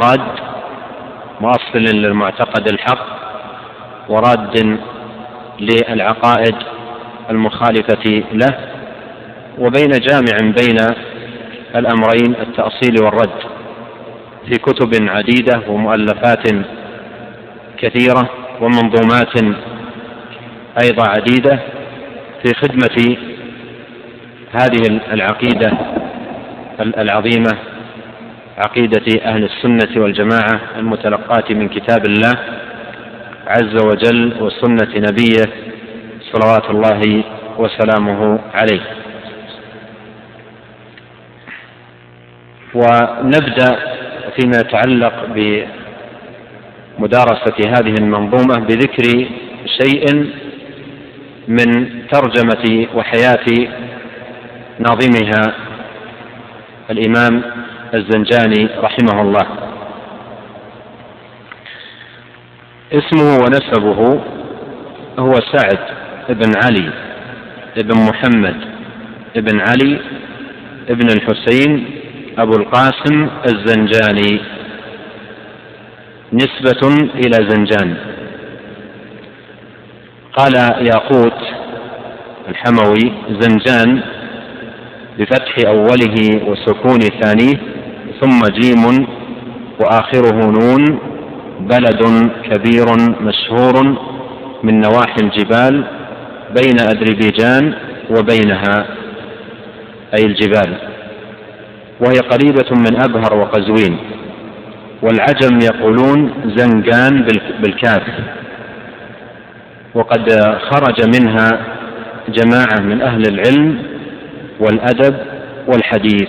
راد مؤصل للمعتقد الحق وراد للعقائد المخالفة له، وبين جامع بين الأمرين التأصيل والرد في كتب عديدة ومؤلفات كثيرة ومنظومات أيضا عديدة في خدمة هذه العقيدة العظيمة، عقيدة أهل السنة والجماعة المتلقاة من كتاب الله عز وجل وسنة نبيه صلوات الله وسلامه عليه. ونبدأ فيما يتعلق بمدارسة هذه المنظومة بذكر شيء من ترجمة وحياة ناظمها الإمام الزنجاني رحمه الله. اسمه ونسبه هو سعد بن علي بن محمد بن علي بن الحسين أبو القاسم الزنجاني، نسبة إلى زنجان. قال ياقوت الحموي زنجان بفتح أوله وسكون ثانيه ثم جيم وآخره نون، بلد كبير مشهور من نواحي الجبال بين أذربيجان وبينها أي الجبال، وهي قريبة من أبهر وقزوين. والعجم يقولون زنجان بالكاف، وقد خرج منها جماعة من أهل العلم والأدب والحديث.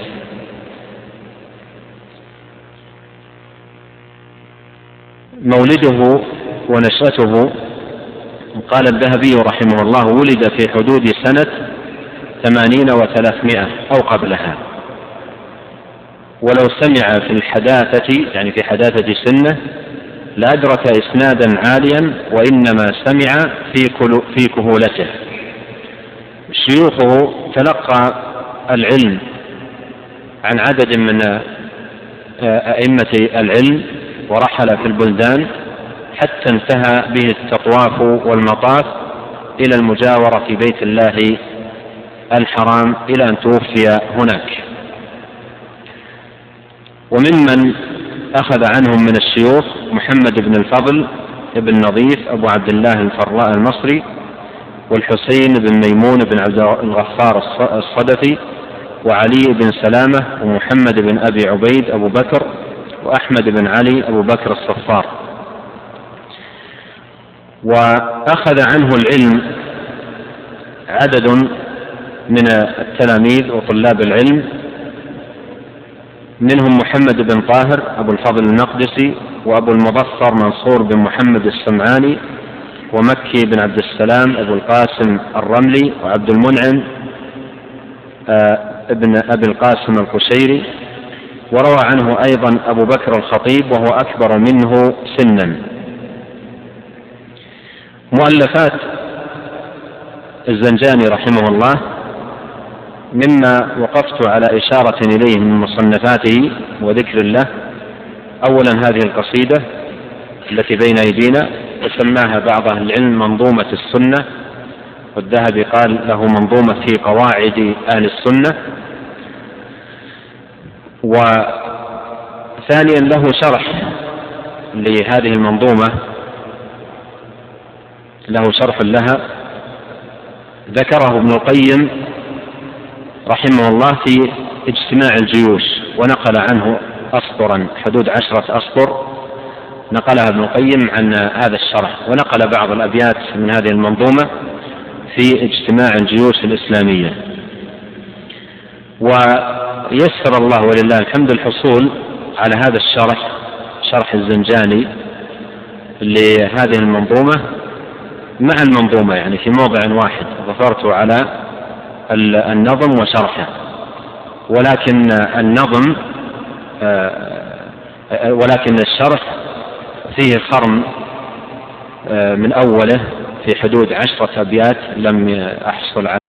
مولده ونشأته قال الذهبي رحمه الله ولد في حدود سنة 80 و300 أو قبلها، ولو سمع في الحداثة يعني في حداثة سنه لأدرك إسنادا عاليا، وإنما سمع في كهولته. شيوخه تلقى العلم عن عدد من أئمة العلم ورحل في البلدان حتى انتهى به التطواف والمطاف إلى المجاورة في بيت الله الحرام إلى أن توفي هناك. وممن أخذ عنهم من الشيوخ محمد بن الفضل بن نظيف أبو عبد الله الفراء المصري، والحسين بن ميمون بن عبد الغفار الصدفي، وعلي بن سلامة، ومحمد بن أبي عبيد أبو بكر، وأحمد بن علي أبو بكر الصفار. وأخذ عنه العلم عدد من التلاميذ وطلاب العلم، منهم محمد بن طاهر أبو الفضل النقدسي، وأبو المظفر منصور بن محمد السمعاني، ومكي بن عبد السلام أبو القاسم الرملي، وعبد المنعم ابن أبي القاسم القشيري. وروى عنه أيضا أبو بكر الخطيب وهو أكبر منه سنا. مؤلفات الزنجاني رحمه الله مما وقفت على إشارة إليه من مصنفاته وذكر له، أولا هذه القصيدة التي بين أيدينا، وسماها بعض أهل العلم منظومة السنة، والذهبي قال له منظومة في قواعد أهل السنة. وثانيا له شرح لهذه المنظومة، له شرح لها ذكره ابن القيم رحمه الله في اجتماع الجيوش، ونقل عنه أسطرا حدود 10 أسطر نقلها ابن القيم عن هذا الشرح، ونقل بعض الأبيات من هذه المنظومة في اجتماع الجيوش الإسلامية. ويسر الله ولله الحمد الحصول على هذا الشرح، شرح الزنجاني لهذه المنظومة مع المنظومة، يعني في موضع واحد ظفرت على النظم وشرحه، ولكن الشرح فيه خرم من أوله في حدود 10 أبيات لم أحصل على،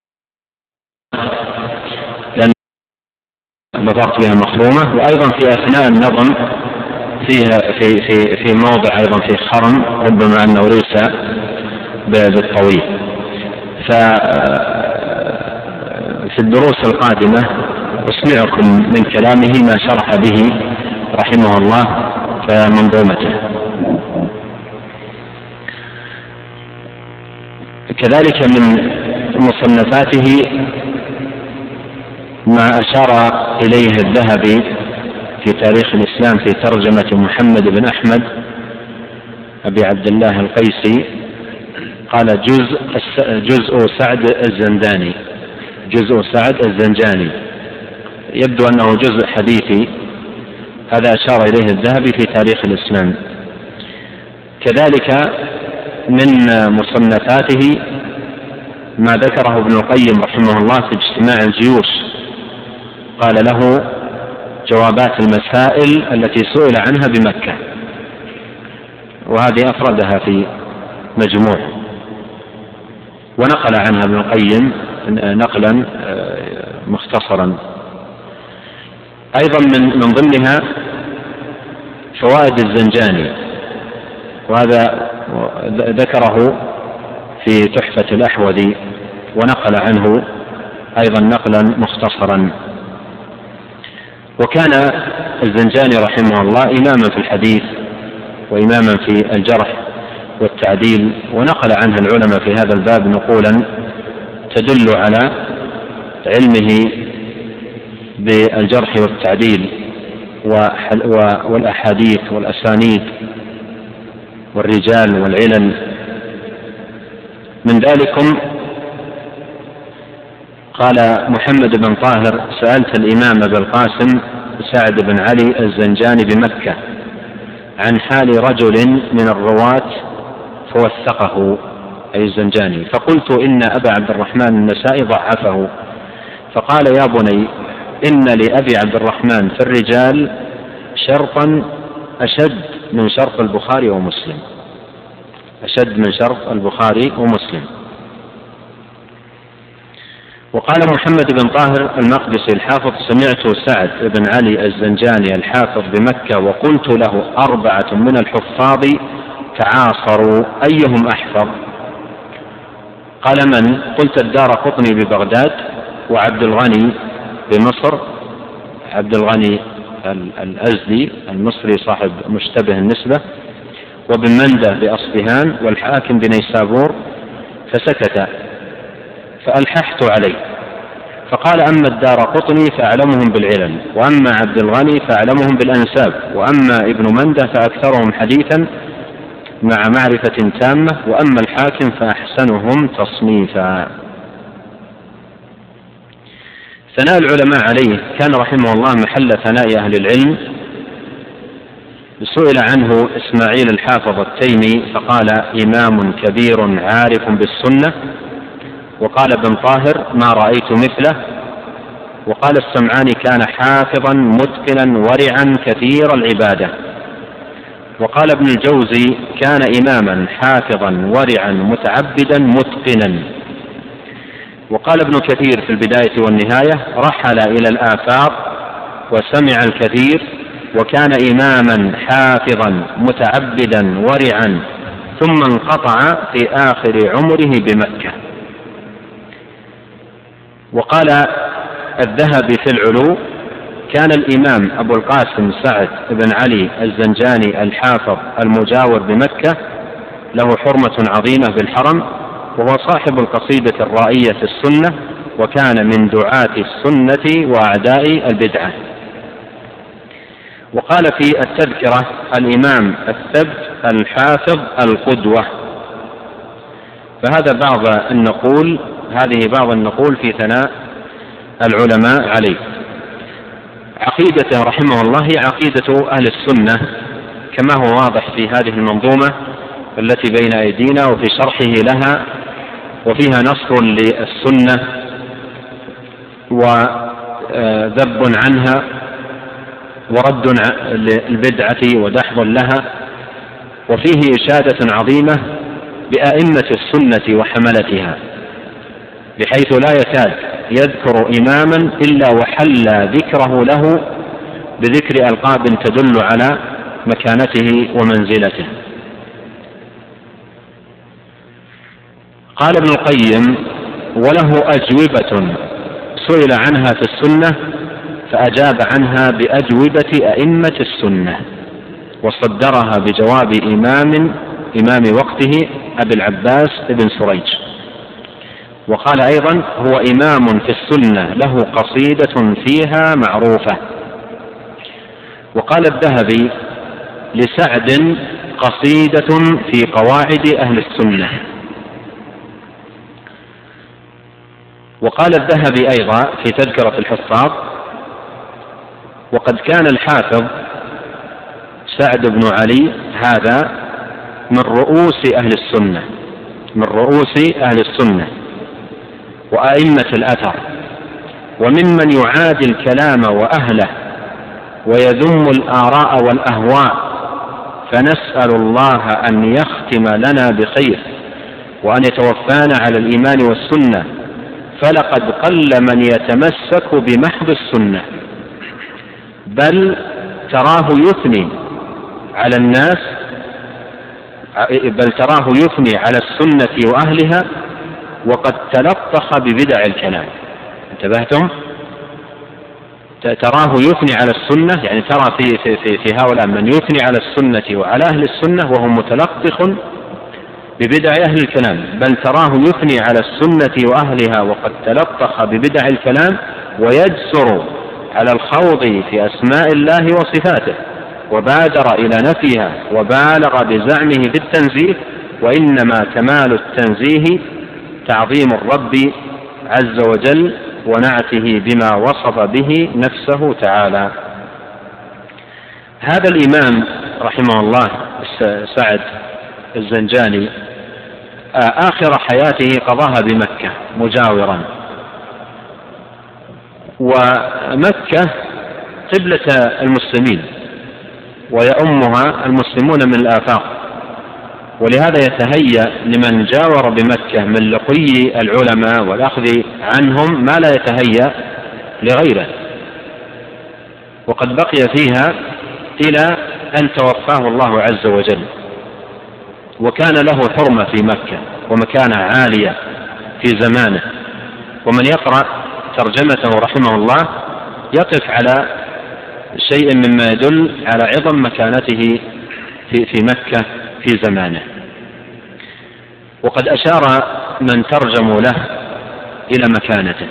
لأن ظفرت بها مخرومة. وأيضا في أثناء النظم في موضع أيضا في خرم، ربما أنه ليس بالطويل. ففي الدروس القادمة أسمعكم من كلامه ما شرح به رحمه الله منظومته. كذلك من مصنفاته ما أشار إليه الذهبي في تاريخ الإسلام في ترجمة محمد بن أحمد أبي عبد الله القيسي، قال جزء سعد الزنداني، جزء سعد الزنجاني، يبدو أنه جزء حديثي، هذا أشار إليه الذهبي في تاريخ الإسلام. كذلك من مصنفاته ما ذكره ابن القيم رحمه الله في اجتماع الجيوش، قال له جوابات المسائل التي سئل عنها بمكة، وهذه أفردها في مجموع، ونقل عنها ابن القيم نقلا مختصرا. أيضا من ضمنها فوائد الزنجاني، وهذا ذكره في تحفة الأحوذي، ونقل عنه أيضا نقلا مختصرا. وكان الزنجاني رحمه الله إماما في الحديث وإماما في الجرح والتعديل، ونقل عنه العلماء في هذا الباب نقولا تدل على علمه بالجرح والتعديل والأحاديث والأسانيد والرجال والعلل. من ذلكم قال محمد بن طاهر: سألت الإمام أبا القاسم سعد بن علي الزنجاني بمكة عن حال رجل من الرواة فوثقه، أي الزنجاني، فقلت إن أبا عبد الرحمن النسائي ضعفه، فقال: يا بني، إن لأبي عبد الرحمن في الرجال شرطا أشد من شرط البخاري ومسلم، أشد من شرط البخاري ومسلم. وقال محمد بن طاهر المقدسي الحافظ: سمعت سعد بن علي الزنجاني الحافظ بمكة وقلت له: 4 من الحفاظ تعاصروا أيهم أحفظ؟ قال: من؟ قلت: الدارقطني ببغداد، وعبد الغني بمصر، عبد الغني الأزدي المصري صاحب مشتبه النسبة، وابن منده بأصفهان، والحاكم بنيسابور. فسكت، فألححت عليه، فقال: أما الدارقطني فأعلمهم بالعلل، وأما عبد الغني فأعلمهم بالأنساب، وأما ابن منده فأكثرهم حديثا مع معرفة تامة، وأما الحاكم فأحسنهم تصنيفا. ثناء العلماء عليه كان رحمه الله محل ثناء أهل العلم. سئل عنه إسماعيل الحافظ التيمي فقال: إمام كبير عارف بالسنة. وقال ابن طاهر: ما رأيت مثله. وقال السمعاني: كان حافظا متقنا ورعا كثير العبادة. وقال ابن الجوزي: كان إماما حافظا ورعا متعبدا متقنا. وقال ابن كثير في البداية والنهاية: رحل إلى الآفاق وسمع الكثير، وكان إماما حافظا متعبدا ورعا، ثم انقطع في آخر عمره بمكة. وقال الذهبي في العلو: كان الإمام أبو القاسم سعد بن علي الزنجاني الحافظ المجاور بمكة له حرمة عظيمة بالحرم، وهو صاحب القصيدة الرائية في السنة، وكان من دعاة السنة وأعداء البدعة. وقال في التذكرة: الإمام الثبت الحافظ القدوة. فهذا هذه بعض النقول في ثناء العلماء عليه. عقيدته رحمه الله هي عقيدة أهل السنة كما هو واضح في هذه المنظومة التي بين أيدينا وفي شرحه لها، وفيها نصر للسنة وذب عنها ورد للبدعة ودحض لها، وفيه إشادة عظيمة بأئمة السنة وحملتها، بحيث لا يكاد يذكر إماما إلا وحل ذكره له بذكر ألقاب تدل على مكانته ومنزلته. قال ابن القيم: وله أجوبة سئل عنها في السنة فأجاب عنها بأجوبة أئمة السنة، وصدرها بجواب إمام وقته أبي العباس ابن سريج. وقال أيضا: هو إمام في السنة له قصيدة فيها معروفة. وقال الذهبي: لسعد قصيدة في قواعد أهل السنة. وقال الذهبي أيضا في تذكرة الحفاظ: وقد كان الحافظ سعد بن علي هذا من رؤوس أهل السنة وأئمة الأثر، وممن يعادي الكلام وأهله ويذم الآراء والأهواء، فنسأل الله أن يختم لنا بخير وأن يتوفانا على الإيمان والسنة، فلقد قل من يتمسك بمحض السنة، بل تراه يثني على السنة وأهلها، وقد تلطخ ببدع الكلام. انتبهتم؟ تراه يثني على السنة، يعني ترى في هؤلاء من يثني على السنة وعلى أهل السنة وهو متلطخ ببدع أهل الكلام، بل تراه يثني على السنة وأهلها وقد تلطخ ببدع الكلام، ويجسر على الخوض في أسماء الله وصفاته، وبادر إلى نفيها وبالغ بزعمه في التنزيه، وإنما كمال التنزيه تعظيم الرب عز وجل ونعته بما وصف به نفسه تعالى. هذا الإمام رحمه الله سعد الزنجاني آخر حياته قضاها بمكة مجاورا، ومكة قبلة المسلمين ويؤمها المسلمون من الآفاق، ولهذا يتهيأ لمن جاور بمكة من لقي العلماء والأخذ عنهم ما لا يتهيأ لغيره، وقد بقي فيها إلى أن توفاه الله عز وجل، وكان له حرمة في مكة ومكانة عالية في زمانه. ومن يقرأ ترجمته رحمه الله يقف على شيء مما يدل على عظم مكانته في مكة في زمانه. وقد أشار من ترجموا له إلى مكانته،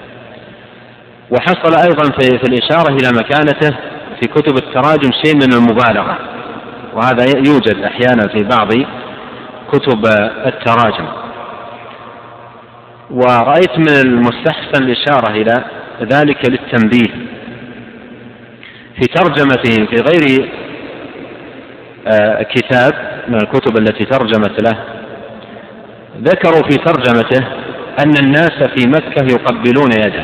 وحصل أيضا في الإشارة إلى مكانته في كتب التراجم شيء من المبالغة، وهذا يوجد أحيانا في بعض كتب التراجم. ورأيت من المستحسن الإشارة إلى ذلك للتنبيه في ترجمته في غير كتاب من الكتب التي ترجمت له. ذكروا في ترجمته أن الناس في مكة يقبلون يده،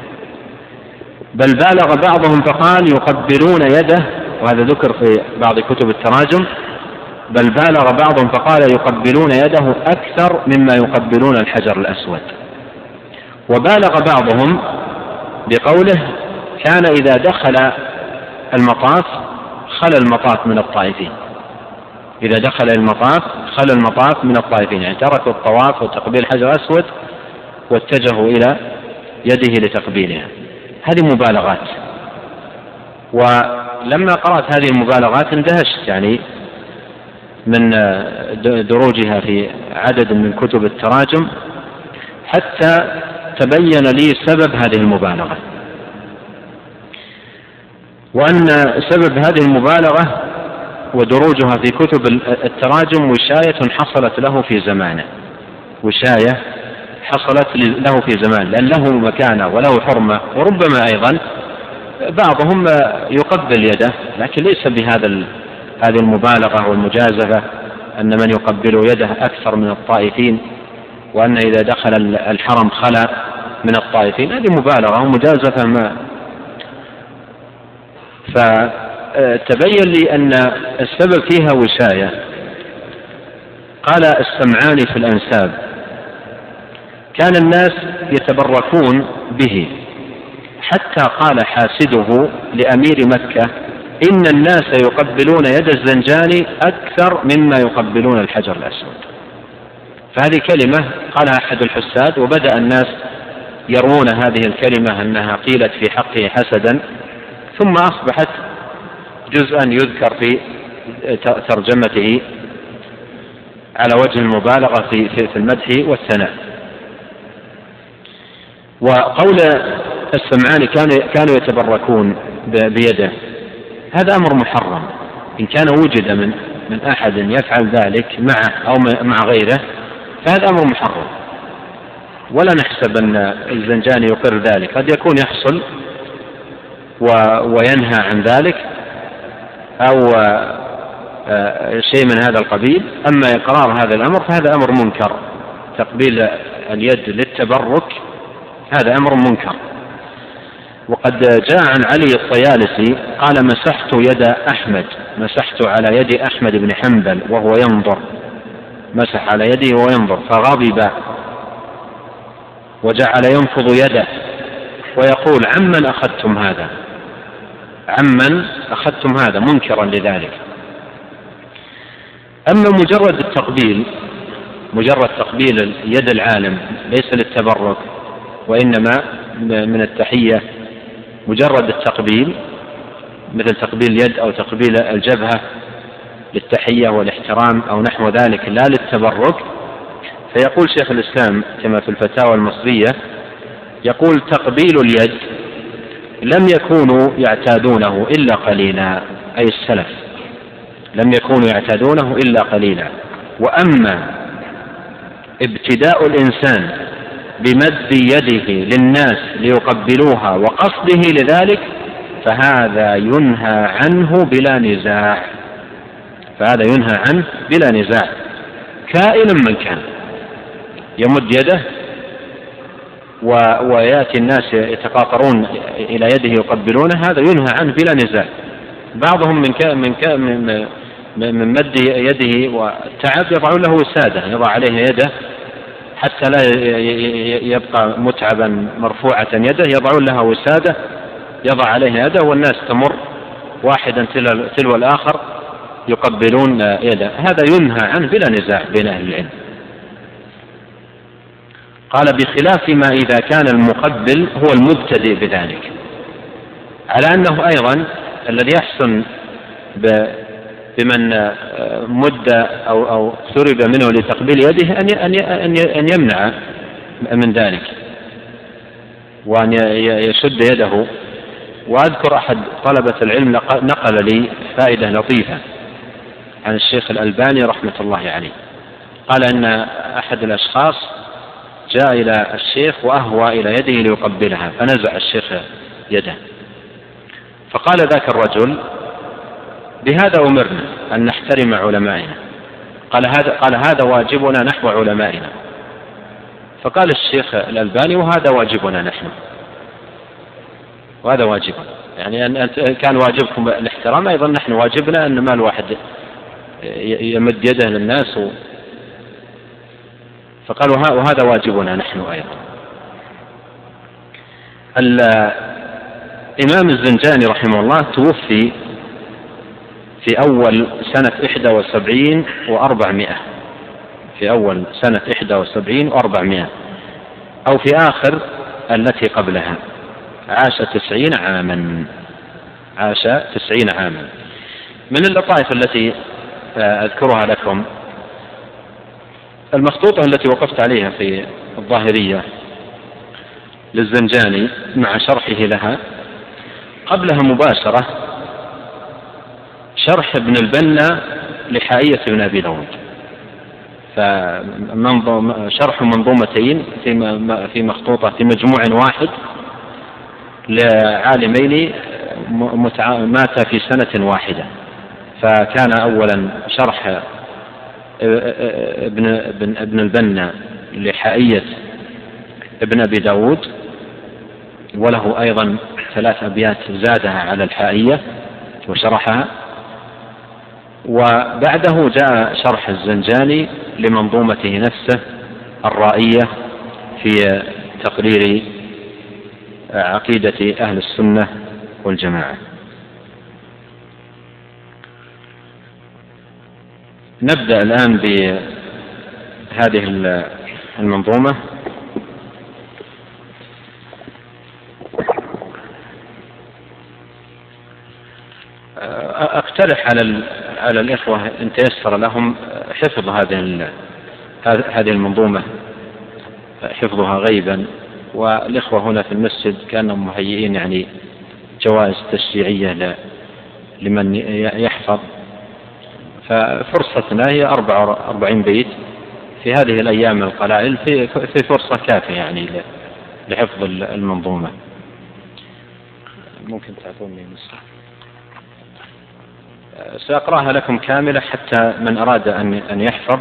بل بالغ بعضهم فقال يقبلون يده، وهذا ذكر في بعض كتب التراجم، بل بالغ بعضهم فقال يقبلون يده أكثر مما يقبلون الحجر الأسود. وبالغ بعضهم بقوله كان إذا دخل المطاف خلى المطاف من الطائفين، إذا دخل المطاف خلى المطاف من الطائفين، يعني تركوا الطواف وتقبيل الحجر الأسود واتجهوا إلى يده لتقبيلها. هذه مبالغات، ولما قرأت هذه المبالغات اندهشت يعني من دروجها في عدد من كتب التراجم، حتى تبين لي سبب هذه المبالغة، وأن سبب هذه المبالغة ودروجها في كتب التراجم وشاية حصلت له في زمانه، وشاية حصلت له في زمان، لأن له مكانة وله حرمة، وربما أيضا بعضهم يقبل يده، لكن ليس هذه المبالغة والمجازفة أن من يقبل يده أكثر من الطائفين، وأن إذا دخل الحرم خلى من الطائفين، هذه مبالغة ومجازفة ما. فتبين لي أن السبب فيها وشاية. قال السمعاني في الأنساب: كان الناس يتبركون به، حتى قال حاسده لأمير مكة إن الناس يقبلون يد الزنجاني أكثر مما يقبلون الحجر الأسود. فهذه كلمة قالها أحد الحساد، وبدأ الناس يرون هذه الكلمة أنها قيلت في حقه حسدا، ثم أصبحت جزءا يذكر في ترجمته على وجه المبالغة في المدح والثناء. وقول السمعاني كانوا يتبركون بيده، هذا أمر محرم. إن كان وجد من أحد يفعل ذلك معه أو مع غيره فهذا أمر محرم، ولا نحسب أن الزنجاني يقر ذلك، قد يكون يحصل وينهى عن ذلك أو شيء من هذا القبيل. أما إقرار هذا الأمر فهذا أمر منكر، تقبيل اليد للتبرك هذا أمر منكر. وقد جاء عن علي الطيالسي قال: مسحت على يد أحمد بن حنبل وهو ينظر، مسح على يده وهو ينظر فغضب وجعل ينفض يده ويقول: عمن أخذتم هذا منكرا لذلك. أما مجرد تقبيل يد العالم ليس للتبرك وإنما من التحية، مجرد التقبيل مثل تقبيل اليد أو تقبيل الجبهة للتحية والاحترام أو نحو ذلك لا للتبرك، فيقول شيخ الإسلام كما في الفتاوى المصرية، يقول: تقبيل اليد لم يكونوا يعتادونه إلا قليلا، أي السلف لم يكونوا يعتادونه إلا قليلا. وأما ابتداء الإنسان بمد يده للناس ليقبلوها وقصده لذلك فهذا ينهى عنه بلا نزاع، كائنا من كان. يمد يده ويأتي الناس يتقاطرون إلى يده يقبلونه، هذا ينهى عنه بلا نزاع. بعضهم من مد يده والتعب يضعون له وسادة، يضع عليه يده حتى لا يبقى متعبا مرفوعة يده، يضعون لها وسادة يضع عليه يده والناس تمر واحدا تلو الآخر يقبلون يده، هذا ينهى عنه بلا نزاع بين أهل العلم. قال: بخلاف ما إذا كان المقبل هو المبتدئ بذلك، على أنه أيضا الذي يحسن بمن مد أو اقترب منه لتقبيل يده أن يمنع من ذلك وأن يشد يده. وأذكر أحد طلبة العلم نقل لي فائدة لطيفة عن الشيخ الألباني رحمة الله عليه، قال أن أحد الأشخاص جاء إلى الشيخ وأهوى إلى يده ليقبلها، فنزع الشيخ يده، فقال ذاك الرجل: بهذا أمرنا أن نحترم علمائنا. قال هذا واجبنا نحو علمائنا. فقال الشيخ الألباني: وهذا واجبنا نحن، وهذا واجبنا، يعني أن كان واجبكم الاحترام أيضا نحن واجبنا أن ما الواحد يمد يده للناس. فقال: وهذا واجبنا نحن أيضا. الإمام الزنجاني رحمه الله توفي في أول سنة 71 و400، في أول سنة 71 و400 أو في آخر التي قبلها، عاش 90 عاما. من اللطائف التي أذكرها لكم المخطوطة التي وقفت عليها في الظاهرية للزنجاني مع شرحه لها، قبلها مباشرة شرح ابن البنا لحائية ابن أبي داود، شرح منظومتين في مخطوطة في مجموع واحد لعالمين مات في سنة واحدة. فكان أولا شرح ابن البنا لحائية ابن أبي داود، وله أيضا 3 أبيات زادها على الحائية وشرحها، وبعده جاء شرح الزنجاني لمنظومته نفسه الرائية في تقرير عقيدة أهل السنة والجماعة. نبدأ الآن بهذه المنظومة. أقترح على الإخوة إن تيسر لهم حفظ هذه المنظومة، حفظها غيبا، والإخوة هنا في المسجد كانوا مهيئين يعني جوائز تشجيعية لمن يحفظ، ففرصتنا هي 44 بيت في هذه الأيام القلائل، في فرصة كافية يعني لحفظ المنظومة. ممكن تعطوني نسخة؟ سأقرأها لكم كاملة حتى من أراد أن يحفظ.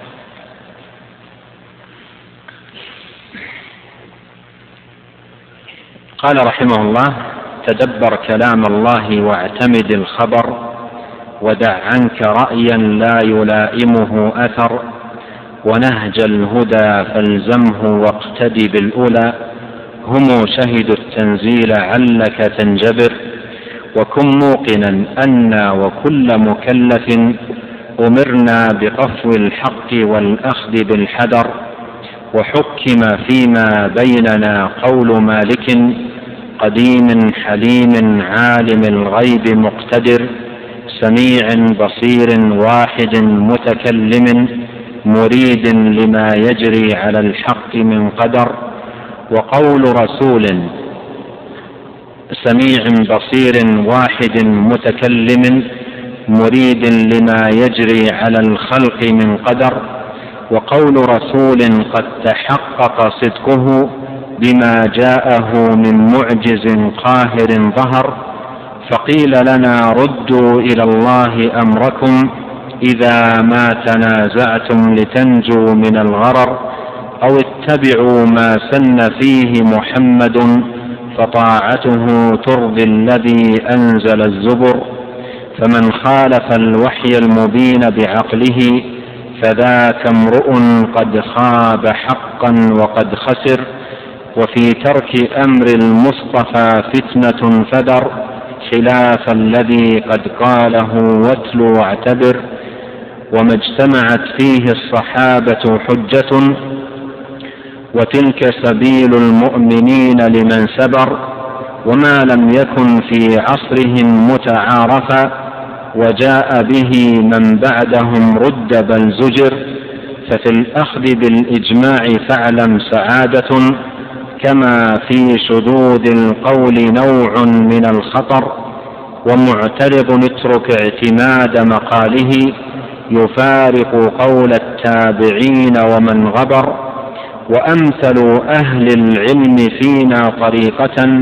قال رحمه الله: تدبر كلام الله واعتمد الخبر، ودع عنك رأيا لا يلائمه أثر، ونهج الهدى فالزمه واقتدي بالأولى، هم شهدوا التنزيل علك تنجبر، وكن موقنا أنا وكل مكلف أمرنا بقفو الحق والأخذ بالحذر، وحكم فيما بيننا قول مالك قديم حليم عالم الغيب مقتدر، سميع بصير واحد متكلم مريد لما يجري على الحق من قدر، وقول رسول سميع بصير واحد متكلم مريد لما يجري على الخلق من قدر، وقول رسول قد تحقق صدقه بما جاءه من معجز قاهر ظهر، فقيل لنا ردوا إلى الله أمركم إذا ما تنازعتم لتنجوا من الغرر، أو اتبعوا ما سن فيه محمد فطاعته ترضي الذي أنزل الزبر، فمن خالف الوحي المبين بعقله فذاك امرؤ قد خاب حقا وقد خسر، وفي ترك أمر المصطفى فتنة فدر، خلاف الذي قد قاله واتل واعتبر، وما اجتمعت فيه الصحابة حجة، وتلك سبيل المؤمنين لمن سبر، وما لم يكن في عصرهم متعارفا، وجاء به من بعدهم رد بل زجر، ففي الأخذ بالإجماع فاعلم سعادة، كما في شذوذ القول نوع من الخطر، ومعترض اترك اعتماد مقاله، يفارق قول التابعين ومن غبر، وأمثل أهل العلم فينا طريقة،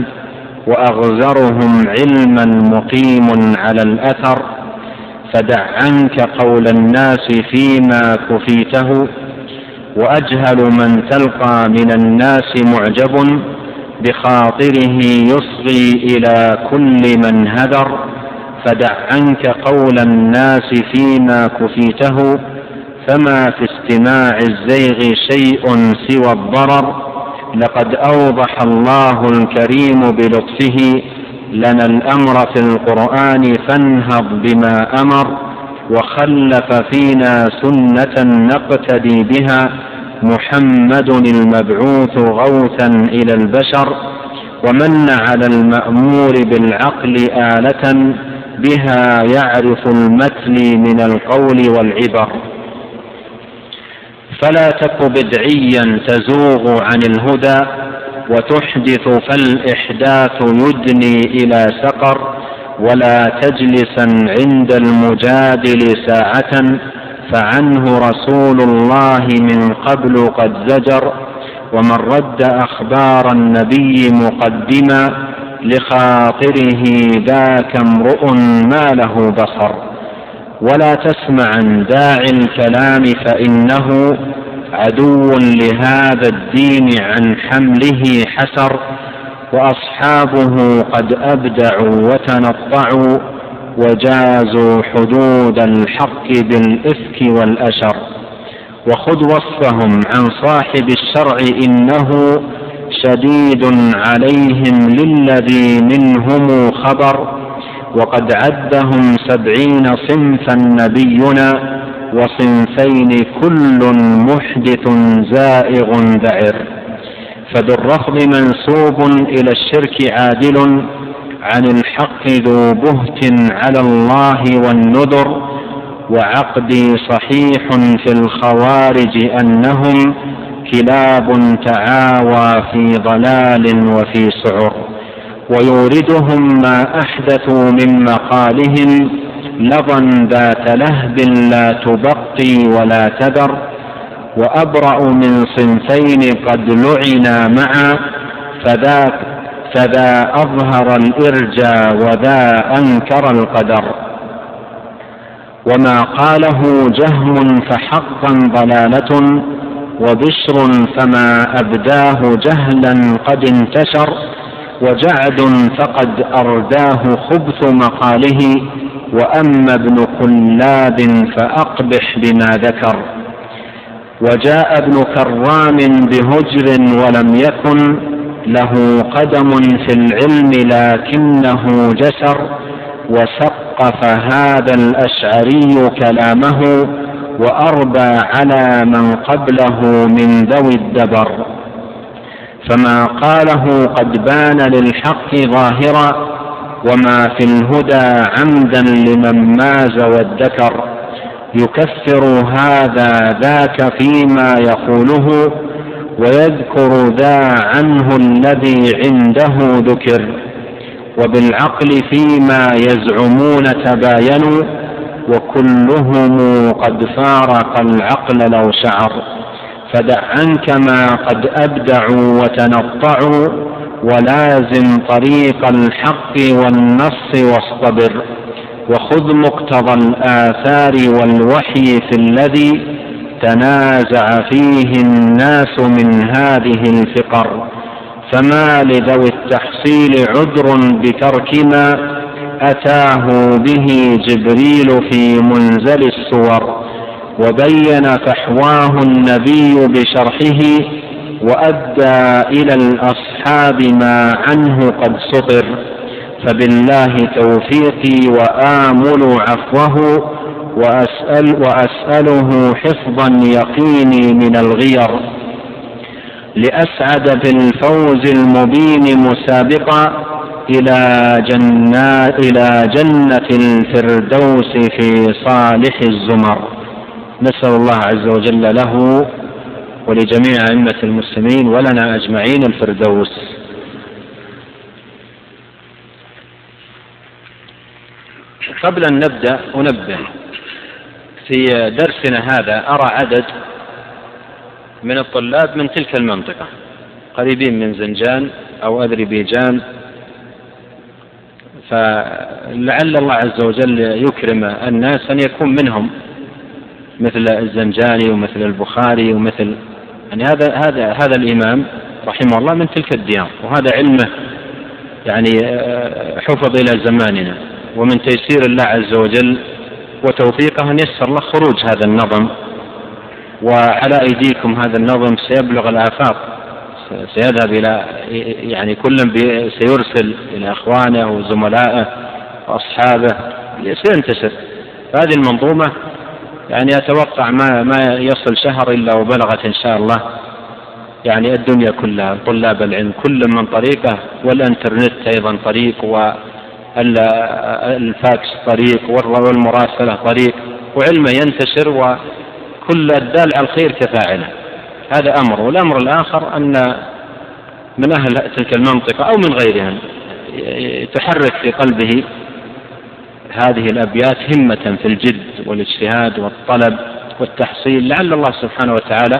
وأغزرهم علما مقيم على الأثر، فدع عنك قول الناس فيما كفيته، وأجهل من تلقى من الناس معجب، بخاطره يصغي إلى كل من هذر، فدع عنك قول الناس فيما كفيته، فما في استماع الزيغ شيء سوى الضرر، لقد أوضح الله الكريم بلطفه لنا الأمر في القرآن فانهض بما أمر، وخلف فينا سنة نقتدي بها، محمد المبعوث غوثا إلى البشر، ومن على المأمور بالعقل آلة، بها يعرف المثل من القول والعبر، فلا تك بدعيا تزوغ عن الهدى، وتحدث فالإحداث يدني إلى سقر، ولا تجلسا عند المجادل ساعة، فعنه رسول الله من قبل قد زجر، ومن رد أخبار النبي مقدما، لخاطره ذاك امرؤ ما له بصر، ولا تسمع عن داعي الكلام فإنه عدو لهذا الدين عن حمله حسر، وأصحابه قد أبدعوا وتنطعوا، وجازوا حدود الحق بالإفك والأشر، وخذ وصفهم عن صاحب الشرع إنه شديد عليهم للذي منهم خبر، وقد عدهم 70 صنفا نبينا، وصنفين كل محدث زائغ ذعر. فبالرفض منسوب إلى الشرك عادل عن الحق ذو بهت على الله والنذر. وعقدي صحيح في الخوارج أنهم كلاب تعاوى في ضلال وفي سعر. ويوردهم ما أحدثوا من مقالهم لظى ذات لهب لا تبقي ولا تذر. وأبرأ من صنفين قد لعنا معا فذا أظهر الإرجى وذا أنكر القدر. وما قاله جهم فحقا ضلالة وبشر فما أبداه جهلا قد انتشر. وجعد فقد أرداه خبث مقاله وأما ابن قلاب فأقبح بما ذكر. وجاء ابن كرام بهجر ولم يكن له قدم في العلم لكنه جسر. وسقف هذا الأشعري كلامه وأربى على من قبله من ذوي الدبر. فما قاله قد بان للحق ظاهرا وما في الهدى عمدا لمن ماز وادكر. يكفر هذا ذاك فيما يقوله ويذكر ذا عنه الذي عنده ذكر. وبالعقل فيما يزعمون تباينوا وكلهم قد فارق العقل لو شعر. فدع عنك ما قد أبدعوا وتنطعوا ولازم طريق الحق والنص واصطبر. وخذ مقتضى الآثار والوحي في الذي تنازع فيه الناس من هذه الفقر. فما لذوي التحصيل عذر بترك ما أتاه به جبريل في منزل السور. وبين فحواه النبي بشرحه وأدى إلى الأصحاب ما عنه قد سطر. فبالله توفيقي وآمل عفوه وأسأله حفظا يقيني من الغير. لأسعد بالفوز المبين مسابقا إلى جنة الفردوس في صالح الزمر. نسأل الله عز وجل له ولجميع أئمة المسلمين ولنا أجمعين الفردوس. قبل أن نبدأ أنبه في درسنا هذا. أرى عدد من الطلاب من تلك المنطقة قريبين من زنجان أو أذربيجان، فلعل الله عز وجل يكرم الناس أن يكون منهم مثل الزنجاني ومثل البخاري ومثل يعني هذا الإمام رحمه الله من تلك الديار، وهذا علمه يعني حفظ إلى زماننا، ومن تيسير الله عز وجل وتوفيقه أن يسر الله خروج هذا النظم. وعلى أيديكم هذا النظم سيبلغ الآفاق، سيذهب إلى يعني كل سيرسل إلى أخوانه وزملائه وأصحابه سينتشر. هذه المنظومة يعني أتوقع ما يصل شهر إلا وبلغت إن شاء الله يعني الدنيا كلها طلاب العلم كل من طريقه، والإنترنت أيضا طريق، والفاكس طريق، والمراسلة طريق، وعلمه ينتشر وكل الدال على الخير كفاعله. هذا أمر. والأمر الآخر أن من أهل تلك المنطقة أو من غيرهم تحرك في قلبه هذه الأبيات همة في الجد والاجتهاد والطلب والتحصيل، لعل الله سبحانه وتعالى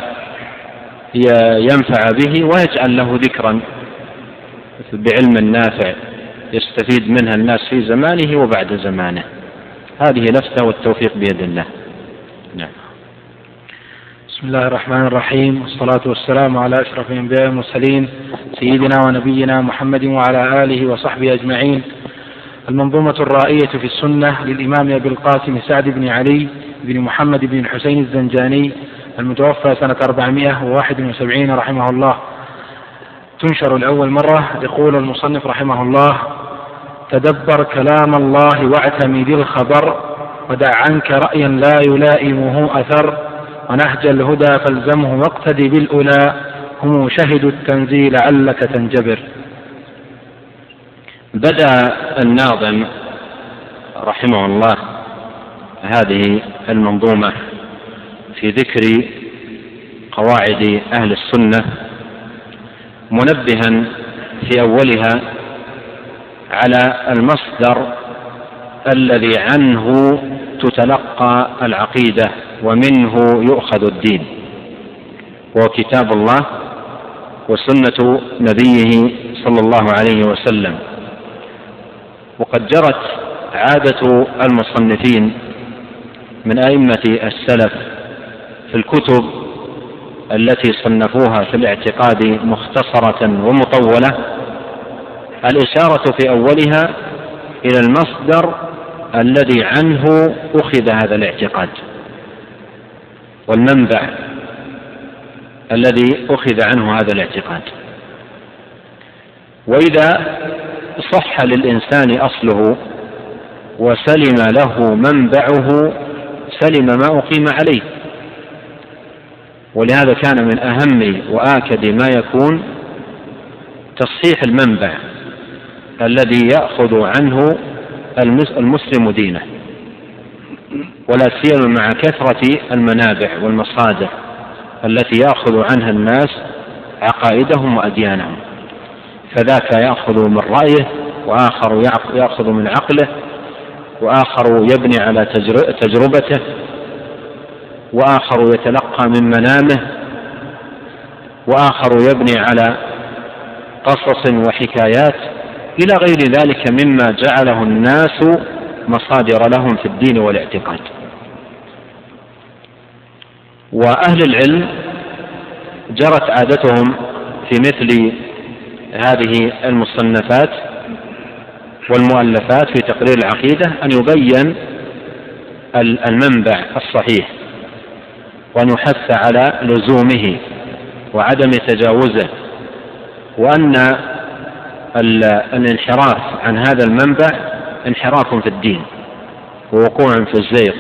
ينفع به ويجعل له ذكرا بعلم نافع يستفيد منها الناس في زمانه وبعد زمانه. هذه نفسه والتوفيق بيد الله. نعم. بسم الله الرحمن الرحيم، والصلاة والسلام على أشرف الأنبياء والمرسلين سيدنا ونبينا محمد وعلى آله وصحبه أجمعين. المنظومة الرائية في السنة للإمام أبي القاسم سعد بن علي بن محمد بن الحسين الزنجاني المتوفى سنة 471 رحمه الله، تنشر الأول مرة. يقول المصنف رحمه الله: تدبر كلام الله واعتمد الخبر، ودع عنك رأيا لا يلائمه أثر، ونهج الهدى فالزمه واقتدي بالأولى، هم شهدوا التنزيل لعلك تنجبر. بدأ الناظم رحمه الله هذه المنظومة في ذكر قواعد أهل السنة، منبها في أولها على المصدر الذي عنه تتلقى العقيدة ومنه يؤخذ الدين، وهو كتاب الله وسنة نبيه صلى الله عليه وسلم. وقد جرت عادة المصنفين من أئمة السلف في الكتب التي صنفوها في الاعتقاد مختصرة ومطولة الإشارة في أولها إلى المصدر الذي عنه أخذ هذا الاعتقاد، والمنبع الذي أخذ عنه هذا الاعتقاد. وإذا صح للإنسان أصله وسلم له منبعه سلم ما أقيم عليه. ولهذا كان من أهم وآكد ما يكون تصحيح المنبع الذي يأخذ عنه المسلم دينه، ولا سيما مع كثرة المنابع والمصادر التي يأخذ عنها الناس عقائدهم وأديانهم، فذاك يأخذ من رأيه، وآخر يأخذ من عقله، وآخر يبني على تجربته، وآخر يتلقى من منامه، وآخر يبني على قصص وحكايات إلى غير ذلك مما جعله الناس مصادر لهم في الدين والاعتقاد. وأهل العلم جرت عادتهم في مثل هذه المصنفات والمؤلفات في تقرير العقيدة أن يبين المنبع الصحيح، وأن يحث على لزومه وعدم تجاوزه، وأن الانحراف عن هذا المنبع انحراف في الدين ووقوع في الزيغ.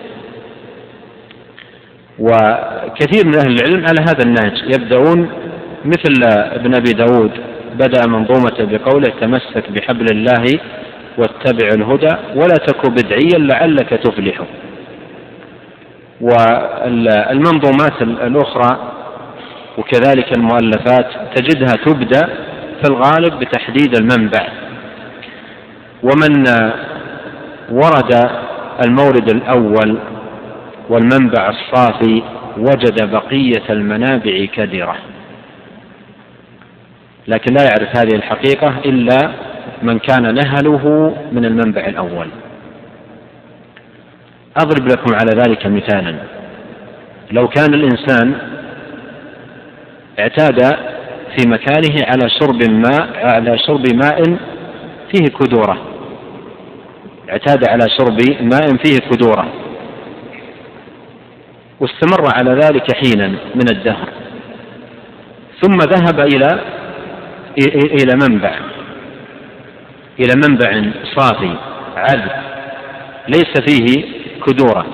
وكثير من أهل العلم على هذا النهج يبدأون، مثل ابن أبي داود بدأ منظومة بقوله: تمسك بحبل الله واتبع الهدى ولا تك بدعيا لعلك تفلح. والمنظومات الأخرى وكذلك المؤلفات تجدها تبدأ في الغالب بتحديد المنبع، ومن ورد المورد الأول والمنبع الصافي وجد بقية المنابع كدرة، لكن لا يعرف هذه الحقيقة إلا من كان نهله من المنبع الأول. أضرب لكم على ذلك مثالا: لو كان الإنسان اعتاد في مكانه على شرب ماء فيه كدورة، اعتاد على شرب ماء فيه كدورة، واستمر على ذلك حينا من الدهر، ثم ذهب إلى منبع صافي عذب ليس فيه كدورة،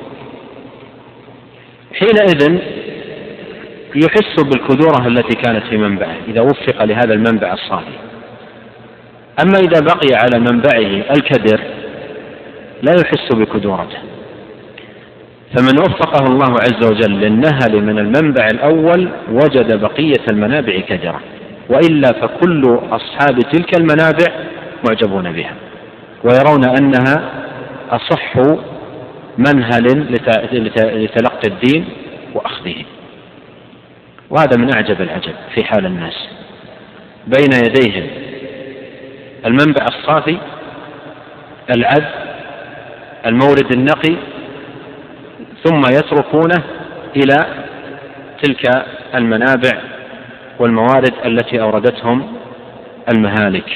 حينئذ يحس بالكدورة التي كانت في منبعه إذا وفق لهذا المنبع الصافي. أما إذا بقي على منبعه الكدر لا يحس بكدورته. فمن وفقه الله عز وجل للنهل من المنبع الأول وجد بقية المنابع كدرة، وإلا فكل أصحاب تلك المنابع معجبون بها ويرون أنها أصح منهل لتلقي الدين وأخذه. وهذا من أعجب العجب في حال الناس، بين يديهم المنبع الصافي العذب المورد النقي، ثم يتركونه إلى تلك المنابع والموارد التي أوردتهم المهالك.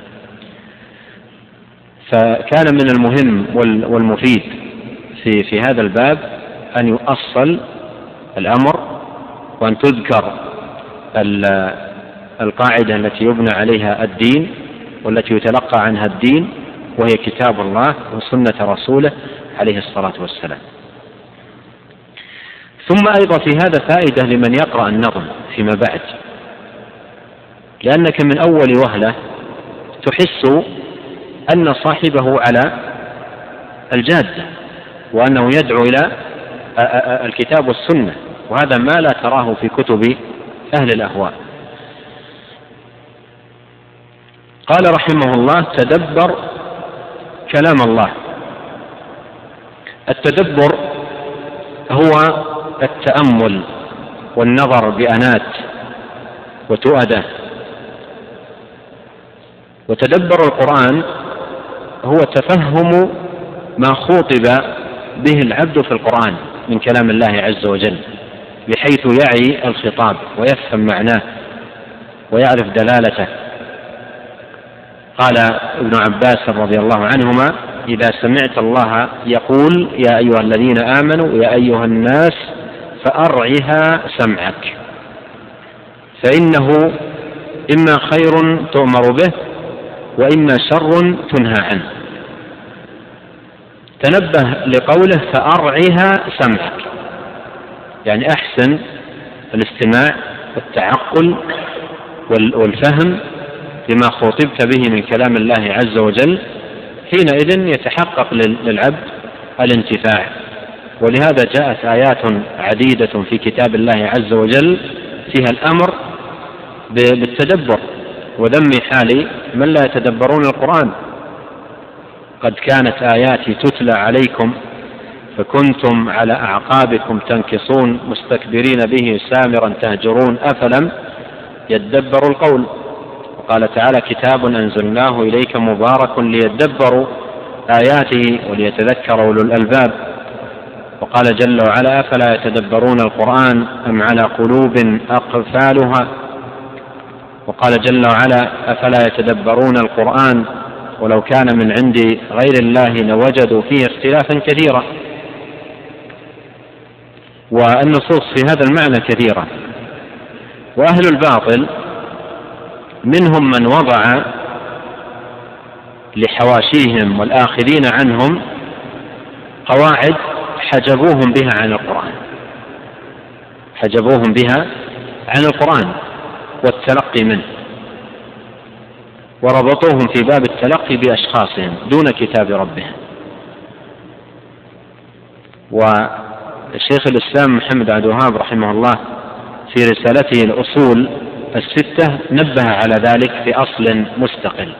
فكان من المهم والمفيد في هذا الباب أن يؤصل الأمر، وأن تذكر القاعدة التي يبنى عليها الدين والتي يتلقى عنها الدين، وهي كتاب الله وسنة رسوله عليه الصلاة والسلام. ثم أيضا في هذا فائدة لمن يقرأ النظم فيما بعد، لأنك من أول وهلة تحس أن صاحبه على الجادة، وأنه يدعو إلى الكتاب والسنة، وهذا ما لا تراه في كتب أهل الأهواء. قال رحمه الله: تدبر كلام الله. التدبر هو التأمل والنظر بأنات وتؤدة. وتدبر القرآن هو تفهم ما خوطب به العبد في القرآن من كلام الله عز وجل، بحيث يعي الخطاب ويفهم معناه ويعرف دلالته. قال ابن عباس رضي الله عنهما: إذا سمعت الله يقول يا أيها الذين آمنوا يا أيها الناس فأرعها سمعك، فإنه إما خير تؤمر به وإما شر تنهى عنه. تنبه لقوله فأرعها سمعك، يعني أحسن الاستماع والتعقل والفهم لما خوطبت به من كلام الله عز وجل، حينئذ يتحقق للعبد الانتفاع. ولهذا جاءت آيات عديدة في كتاب الله عز وجل فيها الأمر بالتدبر وذم حال من لا يتدبرون القرآن. قد كانت آياتي تتلى عليكم فكنتم على أعقابكم تنكصون مستكبرين به سامرا تهجرون أفلم يدبروا القول. وقال تعالى: كتاب أنزلناه إليك مبارك ليدبروا آياته وليتذكر أولو الألباب. وقال جل وعلا: أفلا يتدبرون القرآن أم على قلوب أقفالها. وقال جل وعلا: أفلا يتدبرون القرآن ولو كان من عند غير الله لوجدوا فيه اختلافا كثيرا. والنصوص في هذا المعنى كثيرة. وأهل الباطل منهم من وضع لحواشيهم والآخرين عنهم قواعد حجبوهم بها عن القرآن، حجبوهم بها عن القرآن والتلقي منه، وربطوهم في باب التلقي بأشخاصهم دون كتاب ربهم. والشيخ الإسلام محمد عبد الوهاب رحمه الله في رسالته الأصول الستة نبه على ذلك في أصل مستقل،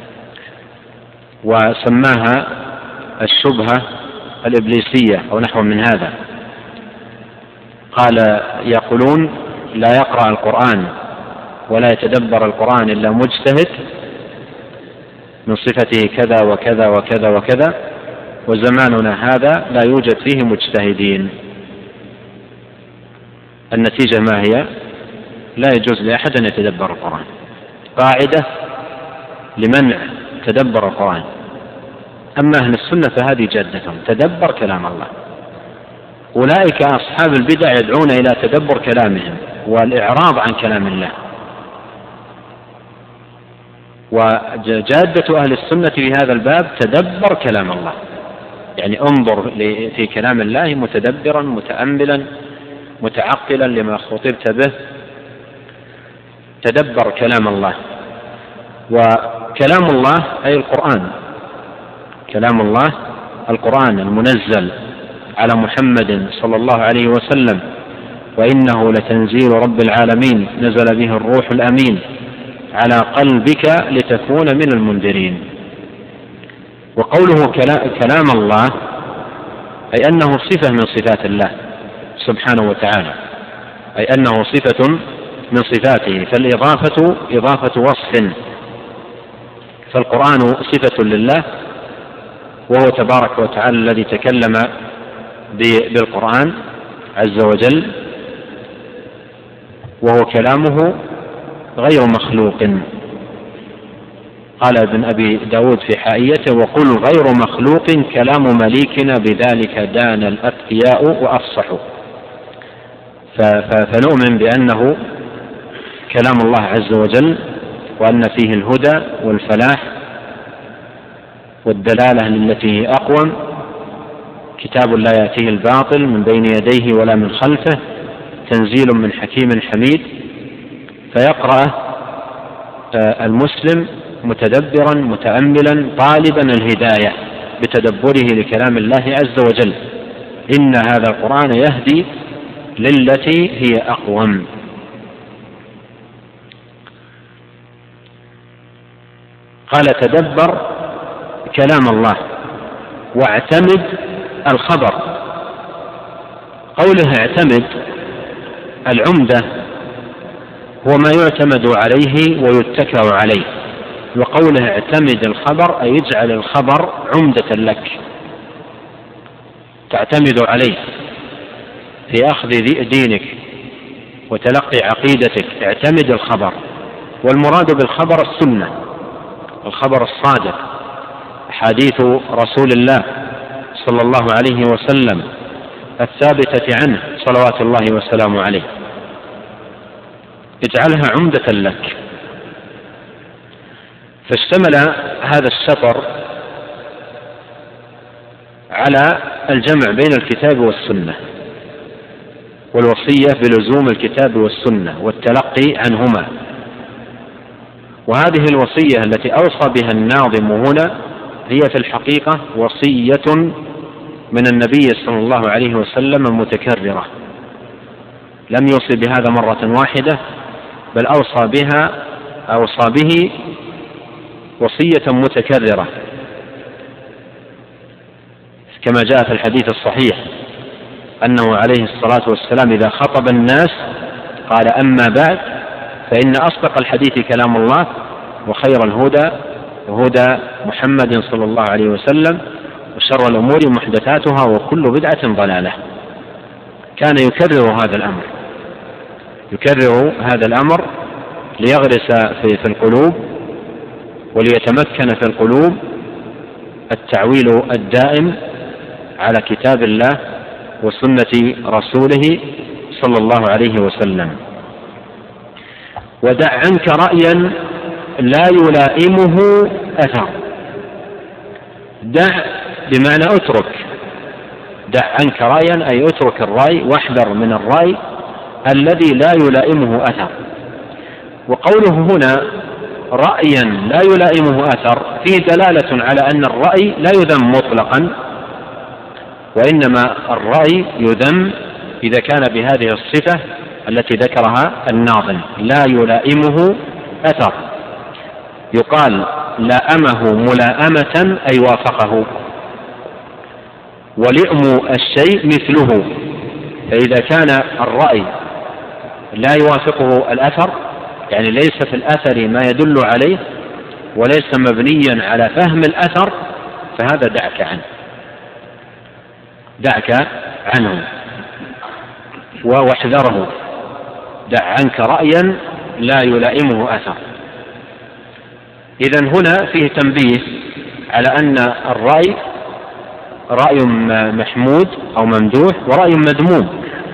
وسماها الشبهة الإبليسية أو نحو من هذا. قال: يقولون لا يقرأ القرآن ولا يتدبر القرآن إلا مجتهد من صفته كذا وكذا وكذا وكذا، وزماننا هذا لا يوجد فيه مجتهدين. النتيجة ما هي؟ لا يجوز لأحد أن يتدبر القرآن. قاعدة لمنع تدبر القرآن. أما أهل السنة فهذه جادتهم: تدبر كلام الله. أولئك أصحاب البدع يدعون إلى تدبر كلامهم والإعراض عن كلام الله. وجادة أهل السنة في هذا الباب تدبر كلام الله، يعني انظر في كلام الله متدبرا متأملا متعقلا لما خطبت به. تدبر كلام الله. وكلام الله أي القرآن، كلام الله القرآن المنزل على محمد صلى الله عليه وسلم: وإنه لتنزيل رب العالمين نزل به الروح الأمين على قلبك لتكون من المنذرين. وقوله كلام الله أي أنه صفة من صفات الله سبحانه وتعالى، أي أنه صفة من صفاته، فالإضافة إضافة وصف، فالقرآن صفة لله وهو تبارك وتعالى الذي تكلم بالقرآن عز وجل، وهو كلامه غير مخلوق. قال ابن أبي داود في حائيته: وقل غير مخلوق كلام مليكنا بذلك دان الأتقياء وأفصحوا. فنؤمن بأنه كلام الله عز وجل، وأن فيه الهدى والفلاح والدلالة التي هي أقوم، كتاب لا يأتيه الباطل من بين يديه ولا من خلفه تنزيل من حكيم حميد، فيقرأ المسلم متدبرا متأملا طالبا الهداية بتدبره لكلام الله عز وجل. إن هذا القرآن يهدي للتي هي أقوم. قال تدبر كلام الله واعتمد الخبر. قوله اعتمد، العمدة هو ما يعتمد عليه ويتكأ عليه، وقوله اعتمد الخبر أي يجعل الخبر عمدة لك تعتمد عليه في أخذ دينك وتلقي عقيدتك. اعتمد الخبر، والمراد بالخبر السنة، الخبر الصادق، حديث رسول الله صلى الله عليه وسلم الثابتة عنه صلوات الله وسلامه عليه، اجعلها عمدة لك. فاشتمل هذا السطر على الجمع بين الكتاب والسنة والوصية بلزوم الكتاب والسنة والتلقي عنهما. وهذه الوصية التي أوصى بها الناظم هنا هي في الحقيقة وصية من النبي صلى الله عليه وسلم متكررة، لم يوصي بهذا مرة واحدة، بل أوصى به وصية متكررة، كما جاء في الحديث الصحيح أنه عليه الصلاة والسلام إذا خطب الناس قال: أما بعد فإن أصدق الحديث كلام الله، وخير الهدى هدى محمد صلى الله عليه وسلم، وشر الأمور محدثاتها، وكل بدعة ضلالة. كان يكرر هذا الأمر ليغرس في القلوب وليتمكن في القلوب التعويل الدائم على كتاب الله وسنة رسوله صلى الله عليه وسلم. ودع عنك رأيا لا يلائمه أثر. دع بمعنى اترك، دع عنك رأيا أي اترك الرأي واحذر من الرأي الذي لا يلائمه أثر. وقوله هنا رأيا لا يلائمه أثر فيه دلالة على أن الرأي لا يذم مطلقا، وإنما الرأي يذم إذا كان بهذه الصفة التي ذكرها الناظم، لا يلائمه أثر. يقال لائمه ملائمة أي وافقه، ولئم الشيء مثله. فإذا كان الرأي لا يوافقه الأثر، يعني ليس في الأثر ما يدل عليه وليس مبنيا على فهم الأثر، فهذا دعك عنه واحذره. دع عنك رأيا لا يلائمه أثر. إذن هنا فيه تنبيه على أن الرأي رأي محمود أو ممدوح ورأي مذموم،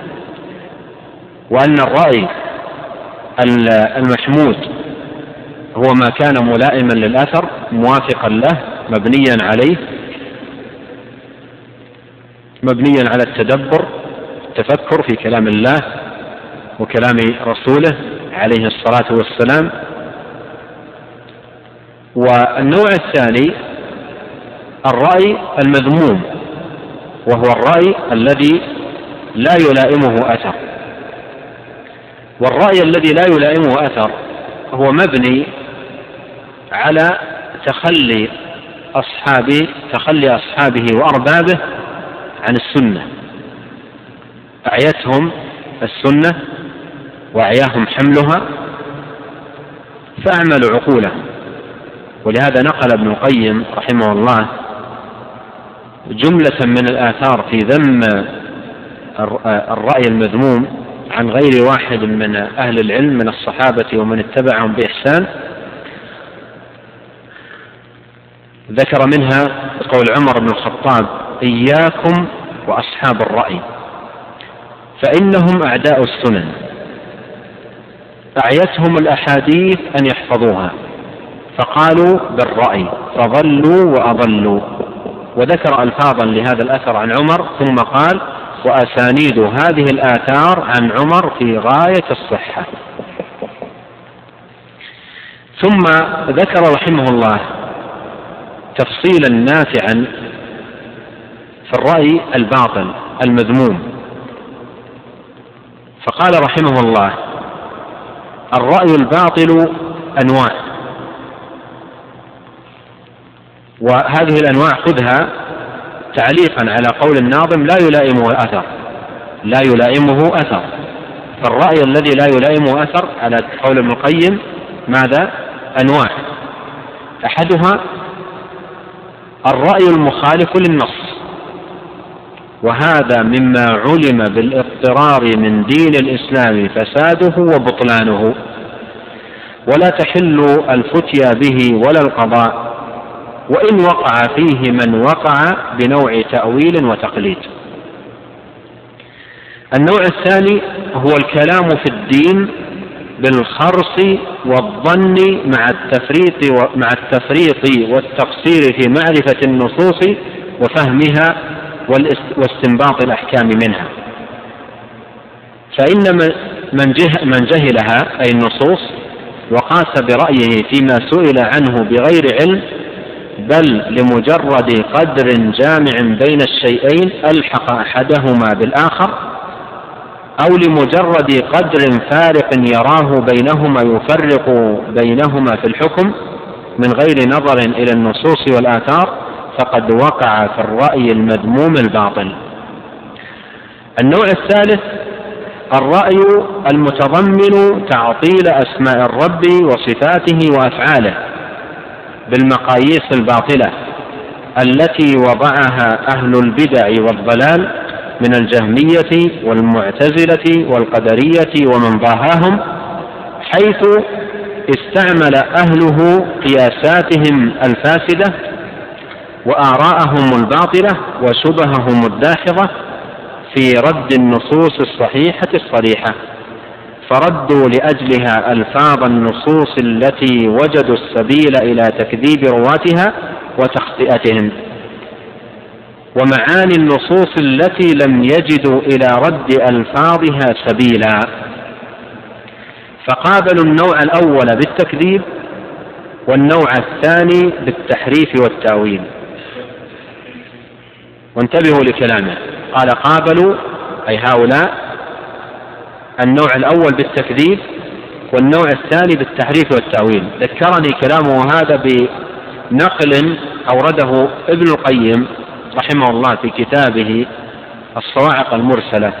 وأن الرأي المحمود هو ما كان ملائما للأثر موافقا له مبنيا على التدبر التفكر في كلام الله وكلام رسوله عليه الصلاة والسلام. والنوع الثاني الرأي المذموم، وهو الرأي الذي لا يلائمه أثر. والرأي الذي لا يلائمه أثر هو مبني على تخلي أصحابه وأربابه عن السنة، أعيتهم السنة وأعياهم حملها فأعملوا عقولهم. ولهذا نقل ابن القيم رحمه الله جملة من الآثار في ذم الرأي المذموم عن غير واحد من أهل العلم من الصحابة ومن اتبعهم بإحسان. ذكر منها قول عمر بن الخطاب: إياكم وأصحاب الرأي فإنهم أعداء السنن، أعيتهم الأحاديث أن يحفظوها فقالوا بالرأي فضلوا وأضلوا. وذكر ألفاظا لهذا الأثر عن عمر، ثم قال: وأسانيد هذه الآثار عن عمر في غاية الصحة. ثم ذكر رحمه الله تفصيلا نافعا في الرأي الباطل المذموم، فقال رحمه الله: الرأي الباطل أنواع، وهذه الأنواع خذها تعليقا على قول الناظم: لا يلائمه أثر. فالرأي الذي لا يلائمه أثر على قول ابن القيم ماذا؟ أنواع. أحدها الرأي المخالف للنص، وهذا مما علم بالاضطرار من دين الإسلام فساده وبطلانه، ولا تحل الفتيا به ولا القضاء، وإن وقع فيه من وقع بنوع تأويل وتقليد. النوع الثاني هو الكلام في الدين بالخرص والظن مع التفريط والتقصير في معرفة النصوص وفهمها واستنباط الأحكام منها. فإن من جهلها أي النصوص وقاس برأيه فيما سئل عنه بغير علم، بل لمجرد قدر جامع بين الشيئين ألحق أحدهما بالآخر، أو لمجرد قدر فارق يراه بينهما يفرق بينهما في الحكم من غير نظر إلى النصوص والآثار، فقد وقع في الرأي المذموم الباطل. النوع الثالث الرأي المتضمن تعطيل أسماء الرب وصفاته وأفعاله بالمقاييس الباطلة التي وضعها أهل البدع والضلال من الجهمية والمعتزلة والقدرية ومن ضاهاهم، حيث استعمل أهله قياساتهم الفاسدة وآراءهم الباطلة وشبههم الداحضة في رد النصوص الصحيحة الصريحة، فردوا لأجلها ألفاظ النصوص التي وجدوا السبيل إلى تكذيب رواتها وتخطئتهم، ومعاني النصوص التي لم يجدوا إلى رد ألفاظها سبيلا، فقابلوا النوع الأول بالتكذيب والنوع الثاني بالتحريف والتأويل. وانتبهوا لكلامه، قال قابلوا أي هؤلاء النوع الأول بالتكذيب والنوع الثاني بالتحريف والتأويل. ذكرني كلامه هذا بنقل أورده ابن القيم رحمه الله في كتابه الصواعق المرسلة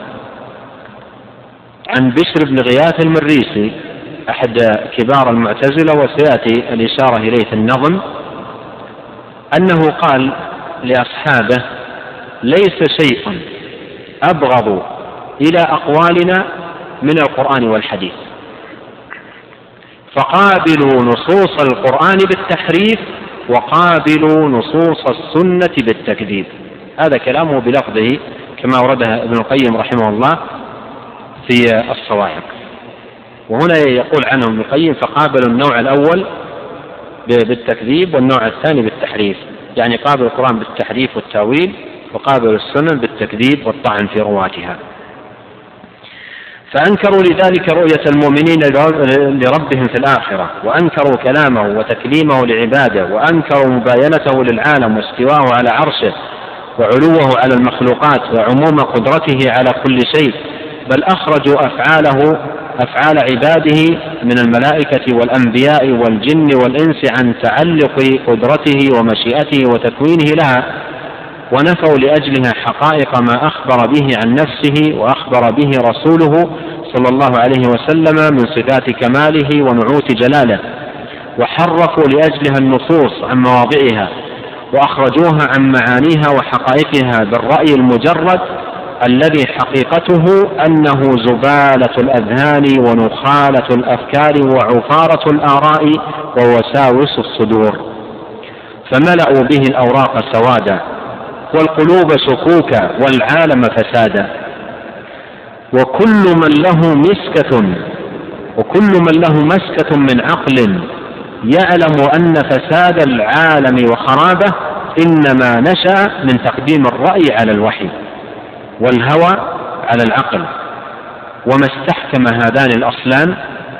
عن بشر بن غياث المريسي أحد كبار المعتزلة، وسيأتي الإشارة إليه في النظم، أنه قال لأصحابه: ليس شيء أبغض إلى أقوالنا من القرآن والحديث، فقابلوا نصوص القرآن بالتحريف وقابلوا نصوص السنة بالتكذيب. هذا كلامه بلفظه كما أوردها ابن القيم رحمه الله في الصواعق. وهنا يقول عنه ابن القيم: فقابلوا النوع الأول بالتكذيب والنوع الثاني بالتحريف، يعني قابلوا القرآن بالتحريف والتأويل وقابلوا السنن بالتكذيب والطعن في رواتها. فأنكروا لذلك رؤية المؤمنين لربهم في الآخرة، وأنكروا كلامه وتكليمه لعباده، وأنكروا مباينته للعالم واستواءه على عرشه وعلوه على المخلوقات وعموم قدرته على كل شيء، بل أخرجوا أفعال عباده من الملائكة والأنبياء والجن والإنس عن تعلق قدرته ومشيئته وتكوينه لها، ونفوا لأجلها حقائق ما أخبر به عن نفسه وأخبر به رسوله صلى الله عليه وسلم من صفات كماله ونعوت جلاله، وحرفوا لأجلها النصوص عن مواضعها وأخرجوها عن معانيها وحقائقها بالرأي المجرد الذي حقيقته أنه زبالة الأذهان ونخالة الأفكار وعفارة الآراء ووساوس الصدور، فملأوا به الأوراق سوادا والقلوب شكوكا والعالم فسادا. وكل من له مسكة من عقل يعلم أن فساد العالم وخرابه إنما نشأ من تقديم الرأي على الوحي والهوى على العقل. وما استحكم هذان الأصلان،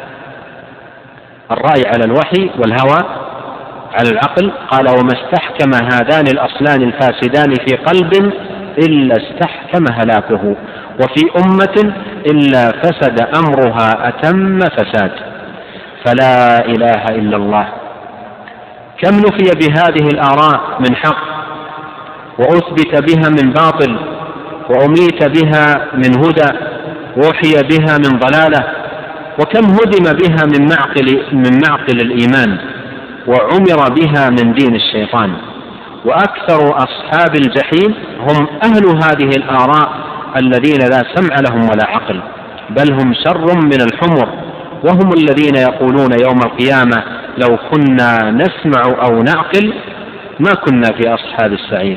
الرأي على الوحي والهوى على العقل، قال: وما استحكم هذان الأصلان الفاسدان في قلب إلا استحكم هلاكه، وفي أمة إلا فسد أمرها أتم فساد. فلا إله إلا الله. كم نفي بهذه الآراء من حق، وأثبت بها من باطل، وأميت بها من هدى، ووحي بها من ضلالة، وكم هدم بها من معقل الإيمان، وعمر بها من دين الشيطان. وأكثر أصحاب الجحيم هم أهل هذه الآراء الذين لا سمع لهم ولا عقل، بل هم شر من الحمر، وهم الذين يقولون يوم القيامة: لو كنا نسمع أو نعقل ما كنا في أصحاب السعير.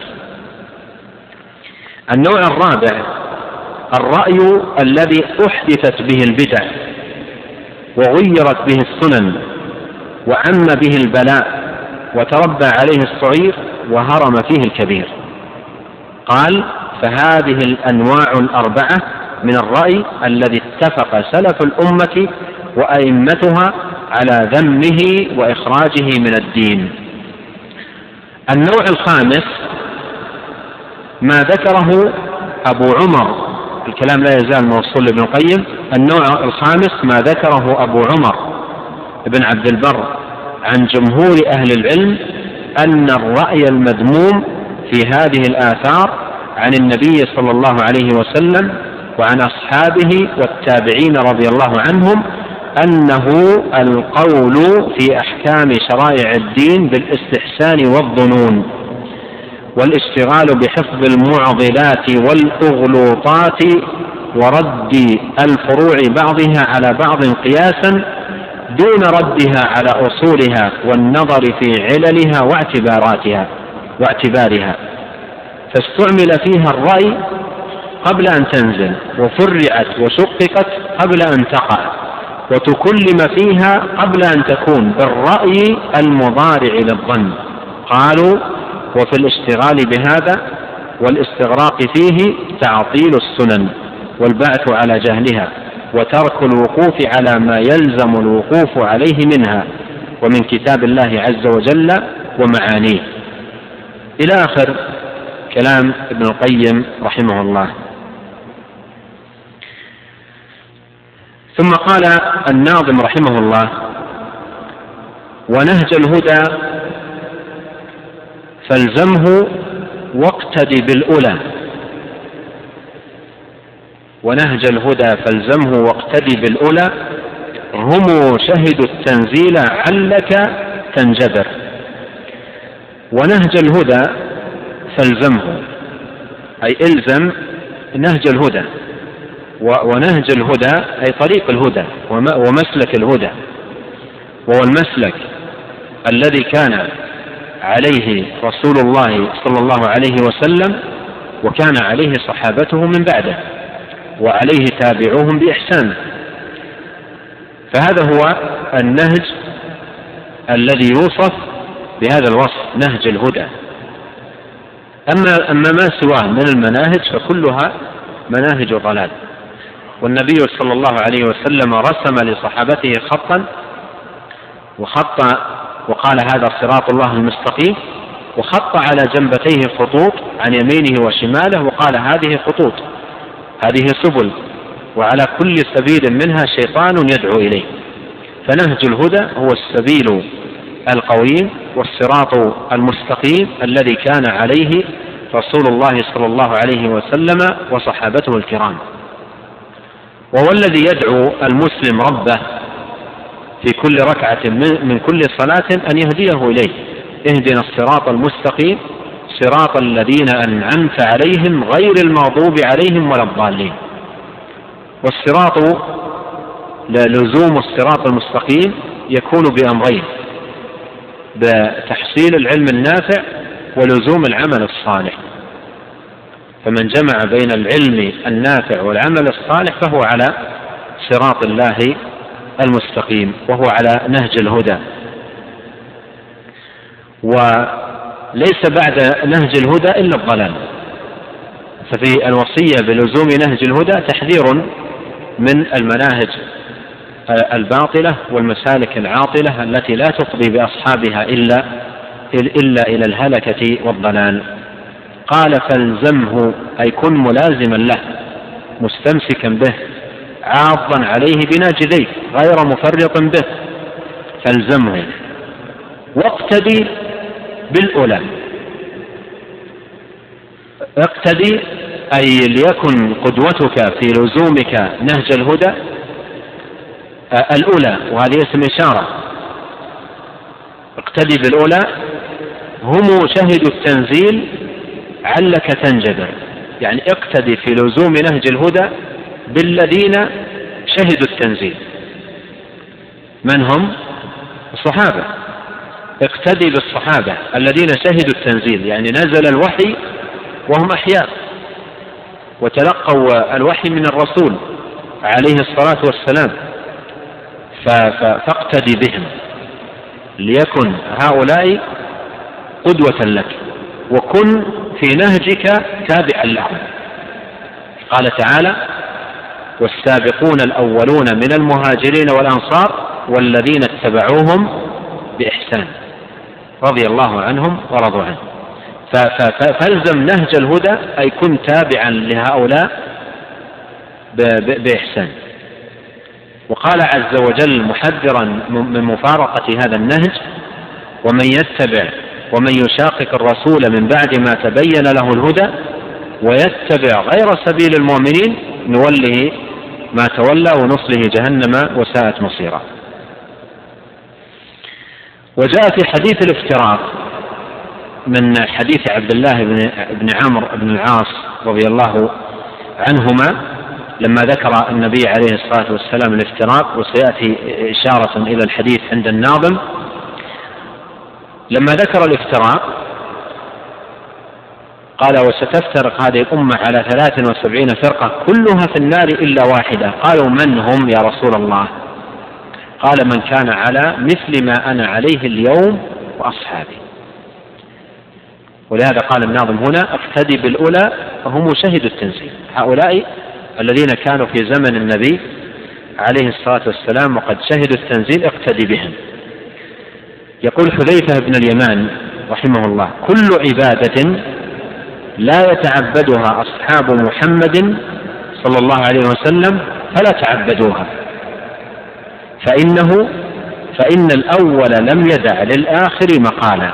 النوع الرابع: الرأي الذي أحدثت به البدع وغيرت به السنن وعم به البلاء وتربى عليه الصغير وهرم فيه الكبير. قال: فهذه الأنواع الأربعة من الرأي الذي اتفق سلف الأمة وأئمتها على ذمه وإخراجه من الدين. النوع الخامس ما ذكره أبو عمر، الكلام لا يزال موصول لابن القيم. النوع الخامس ما ذكره أبو عمر بن عبد البر عن جمهور أهل العلم أن الرأي المذموم في هذه الآثار عن النبي صلى الله عليه وسلم وعن أصحابه والتابعين رضي الله عنهم أنه القول في أحكام شرائع الدين بالاستحسان والظنون، والاشتغال بحفظ المعضلات والأغلوطات ورد الفروع بعضها على بعض قياسا دون ردها على أصولها والنظر في عللها واعتبارها، فاستعمل فيها الرأي قبل أن تنزل، وفرعت وشققت قبل أن تقع، وتكلم فيها قبل أن تكون بالرأي المضارع للظن. قالوا: وفي الاشتغال بهذا والاستغراق فيه تعطيل السنن والبعث على جهلها، وترك الوقوف على ما يلزم الوقوف عليه منها ومن كتاب الله عز وجل ومعانيه، إلى آخر كلام ابن القيم رحمه الله. ثم قال الناظم رحمه الله: ونهج الهدى فالزمه واقتدي بالأولى. ونهج الهدى فالزمه واقتدي بالأولى، هم شهدوا التنزيل علك تنجبر. ونهج الهدى فالزمه أي إلزم نهج الهدى، ونهج الهدى أي طريق الهدى ومسلك الهدى، وهو المسلك الذي كان عليه رسول الله صلى الله عليه وسلم وكان عليه صحابته من بعده وعليه تابعوهم بإحسان. فهذا هو النهج الذي يوصف بهذا الوصف، نهج الهدى. أما ما سواه من المناهج فكلها مناهج ضلال. والنبي صلى الله عليه وسلم رسم لصحابته خطا وقال: هذا صراط الله المستقيم، وخط على جنبتيه خطوط عن يمينه وشماله وقال: هذه خطوط، هذه سبل، وعلى كل سبيل منها شيطان يدعو إليه. فنهج الهدى هو السبيل القويم والصراط المستقيم الذي كان عليه رسول الله صلى الله عليه وسلم وصحابته الكرام، وهو الذي يدعو المسلم ربه في كل ركعة من كل صلاة أن يهديه إليه: اهدنا الصراط المستقيم صراط الذين أنعمت عليهم غير المغضوب عليهم ولا الضالين. والصراط لزوم الصراط المستقيم يكون بأمرين: بتحصيل العلم النافع ولزوم العمل الصالح. فمن جمع بين العلم النافع والعمل الصالح فهو على صراط الله المستقيم، وهو على نهج الهدى. ليس بعد نهج الهدى إلا الضلال. ففي الوصية بلزوم نهج الهدى تحذير من المناهج الباطلة والمسالك العاطلة التي لا تفضي بأصحابها إلا إلى الهلكة والضلال. قال فالزمه أي كن ملازما له مستمسكا به عاضا عليه بناجذيه غير مفرط به. فالزمه واقتدي بالأولى. اقتدي أي ليكن قدوتك في لزومك نهج الهدى الأولى، وهذه اسم إشارة. اقتدي بالأولى هم شهدوا التنزيل علك تنجبر، يعني اقتدي في لزوم نهج الهدى بالذين شهدوا التنزيل. من هم؟ الصحابة. اقتدي بالصحابة الذين شهدوا التنزيل، يعني نزل الوحي وهم أحياء وتلقوا الوحي من الرسول عليه الصلاة والسلام، فاقتدي بهم ليكن هؤلاء قدوة لك وكن في نهجك تابعا لهم. قال تعالى والسابقون الأولون من المهاجرين والأنصار والذين اتبعوهم بإحسان رضي الله عنهم ورضوا عنه. فالزم نهج الهدى أي كن تابعا لهؤلاء بإحسان. وقال عز وجل محذرا من مفارقة هذا النهج ومن يتبع ومن يشاقق الرسول من بعد ما تبين له الهدى ويتبع غير سبيل المؤمنين نوله ما تولى ونصله جهنم وساءت مصيرا. وجاء في حديث الافتراق من حديث عبد الله بن عمرو بن العاص رضي الله عنهما لما ذكر النبي عليه الصلاة والسلام الافتراق، وسيأتي إشارة إلى الحديث عند الناظم. لما ذكر الافتراق قال وستفترق هذه الأمة على 73 فرقة كلها في النار إلا واحدة. قالوا من هم يا رسول الله؟ قال من كان على مثل ما أنا عليه اليوم وأصحابي. ولهذا قال الناظم هنا اقتدي بالأولى وهم شهدوا التنزيل، هؤلاء الذين كانوا في زمن النبي عليه الصلاة والسلام وقد شهدوا التنزيل اقتدي بهم. يقول حذيفة بن اليمان رحمه الله كل عبادة لا يتعبدها أصحاب محمد صلى الله عليه وسلم فلا تعبدوها فإن الأول لم يدع للآخر مقالا.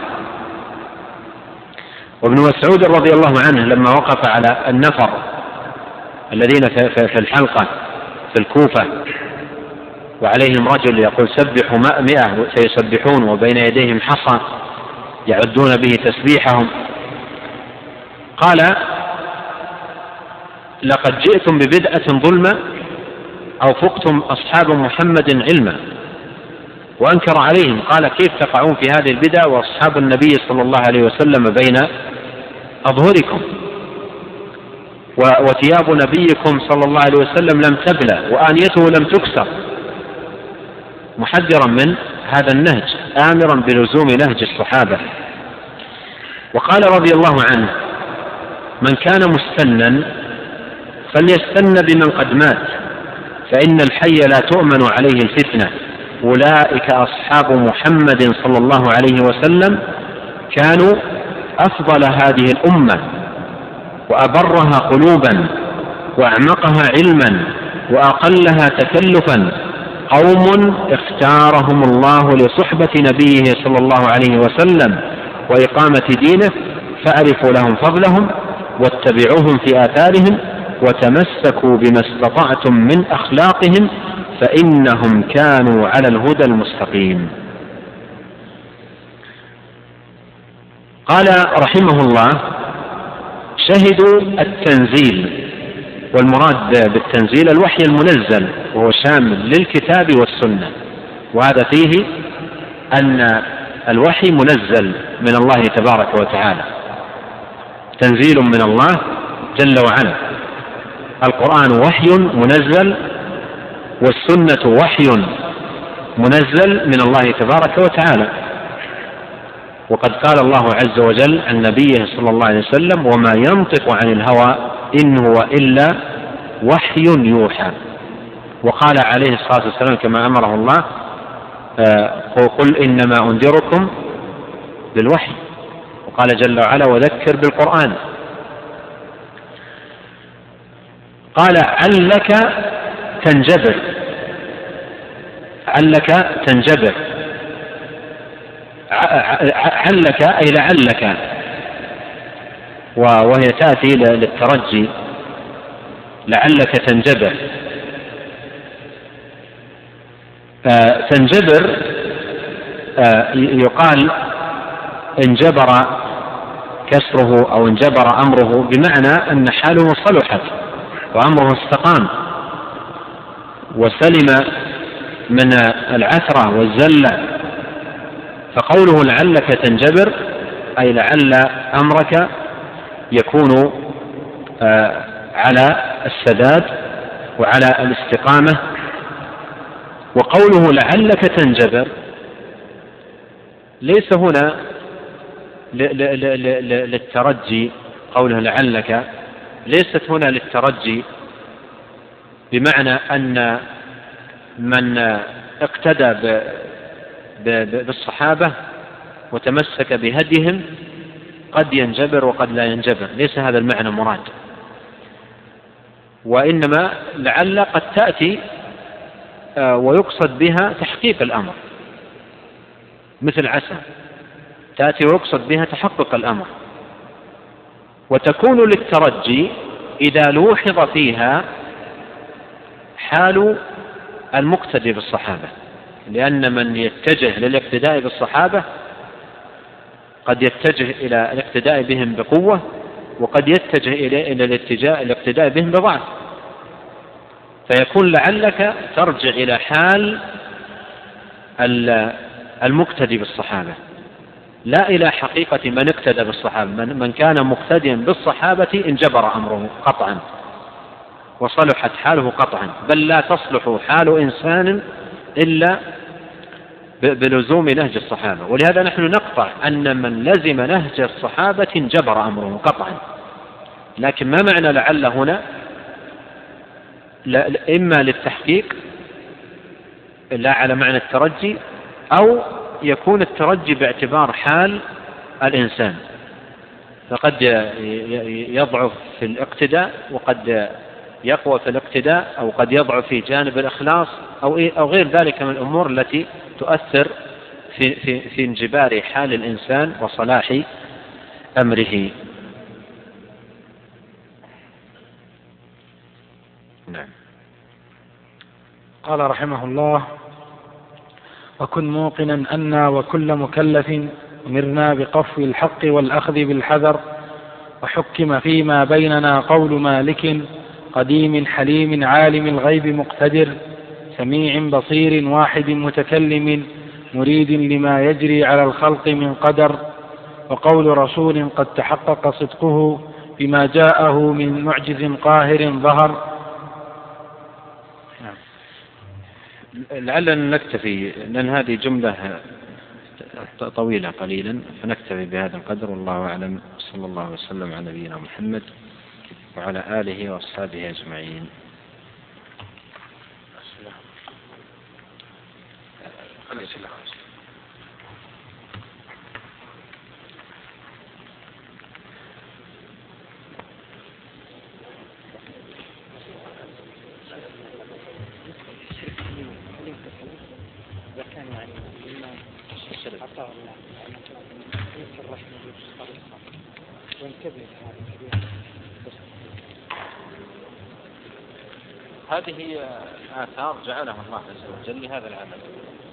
وابن مسعود رضي الله عنه لما وقف على النفر الذين في الحلقة في الكوفة وعليهم رجل يقول سبحوا 100 سيسبحون وبين يديهم حصى يعدون به تسبيحهم، قال لقد جئتم ببدعة ظلمة أو فقتم أصحاب محمد علما. وأنكر عليهم قال كيف تقعون في هذه البدع وأصحاب النبي صلى الله عليه وسلم بين أظهركم وثياب نبيكم صلى الله عليه وسلم لم تبلى وآنيته لم تكسر، محذرا من هذا النهج آمرا بلزوم نهج الصحابة. وقال رضي الله عنه من كان مستنا فليستن بمن قد مات فإن الحي لا تؤمن عليه الفتنة. أولئك أصحاب محمد صلى الله عليه وسلم كانوا أفضل هذه الأمة وأبرها قلوبا وأعمقها علما وأقلها تكلفا، قوم اختارهم الله لصحبة نبيه صلى الله عليه وسلم وإقامة دينه فأعرفوا لهم فضلهم واتبعوهم في آثارهم وتمسكوا بما استطعتم من أخلاقهم فإنهم كانوا على الهدى المستقيم. قال رحمه الله شهدوا التنزيل، والمراد بالتنزيل الوحي المنزل وهو شامل للكتاب والسنة، وهذا فيه أن الوحي منزل من الله تبارك وتعالى، تنزيل من الله جل وعلا. القرآن وحي منزل والسنة وحي منزل من الله تبارك وتعالى. وقد قال الله عز وجل عن نبيه صلى الله عليه وسلم: وما ينطق عن الهوى إن هو إلا وحي يوحى. وقال عليه الصلاة والسلام كما أمره الله: قل إنما أنذركم بالوحي. وقال جل وعلا: وذكر بالقرآن. قال: علك تنجبر. علك تنجبر، علك أي لعلك، وهي تأتي للترجي، لعلك تنجبر. تنجبر يقال انجبر كسره أو انجبر أمره، بمعنى أن حاله صلحت وأمره استقام وسلم من العثرة والزلة. فقوله لعلك تنجبر أي لعل أمرك يكون على السداد وعلى الاستقامة. وقوله لعلك تنجبر ليس هنا للترجي، قوله لعلك ليست هنا للترجي بمعنى أن من اقتدى بالصحابة وتمسك بهديهم قد ينجبر وقد لا ينجبر، ليس هذا المعنى مراد. وإنما لعل قد تأتي ويقصد بها تحقيق الأمر، مثل عسى تأتي ويقصد بها تحقق الأمر. وتكون للترجي إذا لوحظ فيها حال المقتدي بالصحابة، لأن من يتجه للاقتداء بالصحابة قد يتجه إلى الاقتداء بهم بقوة، وقد يتجه إلى الاقتداء بهم بضعف. فيكون لعلك ترجع إلى حال المقتدي بالصحابة، لا إلى حقيقة من اقتدى بالصحابة. من كان مقتديا بالصحابة انجبر أمره قطعا وصلحت حاله قطعا، بل لا تصلح حال إنسان إلا بلزوم نهج الصحابة. ولهذا نحن نقطع أن من لزم نهج الصحابة انجبر أمره قطعا. لكن ما معنى لعل هنا؟ إما للتحقيق لا على معنى الترجي، أو يكون الترجي باعتبار حال الإنسان، فقد يضعف في الاقتداء وقد يقوى في الاقتداء، أو قد يضعف في جانب الإخلاص أو غير ذلك من الأمور التي تؤثر في انجبار حال الإنسان وصلاح أمره. نعم. قال رحمه الله: وكن موقنا أنا وكل مكلف أمرنا بقفو الحق والأخذ بالحذر، وحكم فيما بيننا قول مالك قديم حليم عالم الغيب مقتدر، سميع بصير واحد متكلم مريد لما يجري على الخلق من قدر، وقول رسول قد تحقق صدقه بما جاءه من معجز قاهر ظهر. لعلنا نكتفي، لأن هذه جملة طويلة قليلا، فنكتفي بهذا القدر. والله أعلم، صلى الله وسلم على نبينا محمد وعلى آله وأصحابه أجمعين. هذه آثار جعلها الله عز وجل لهذا العمل.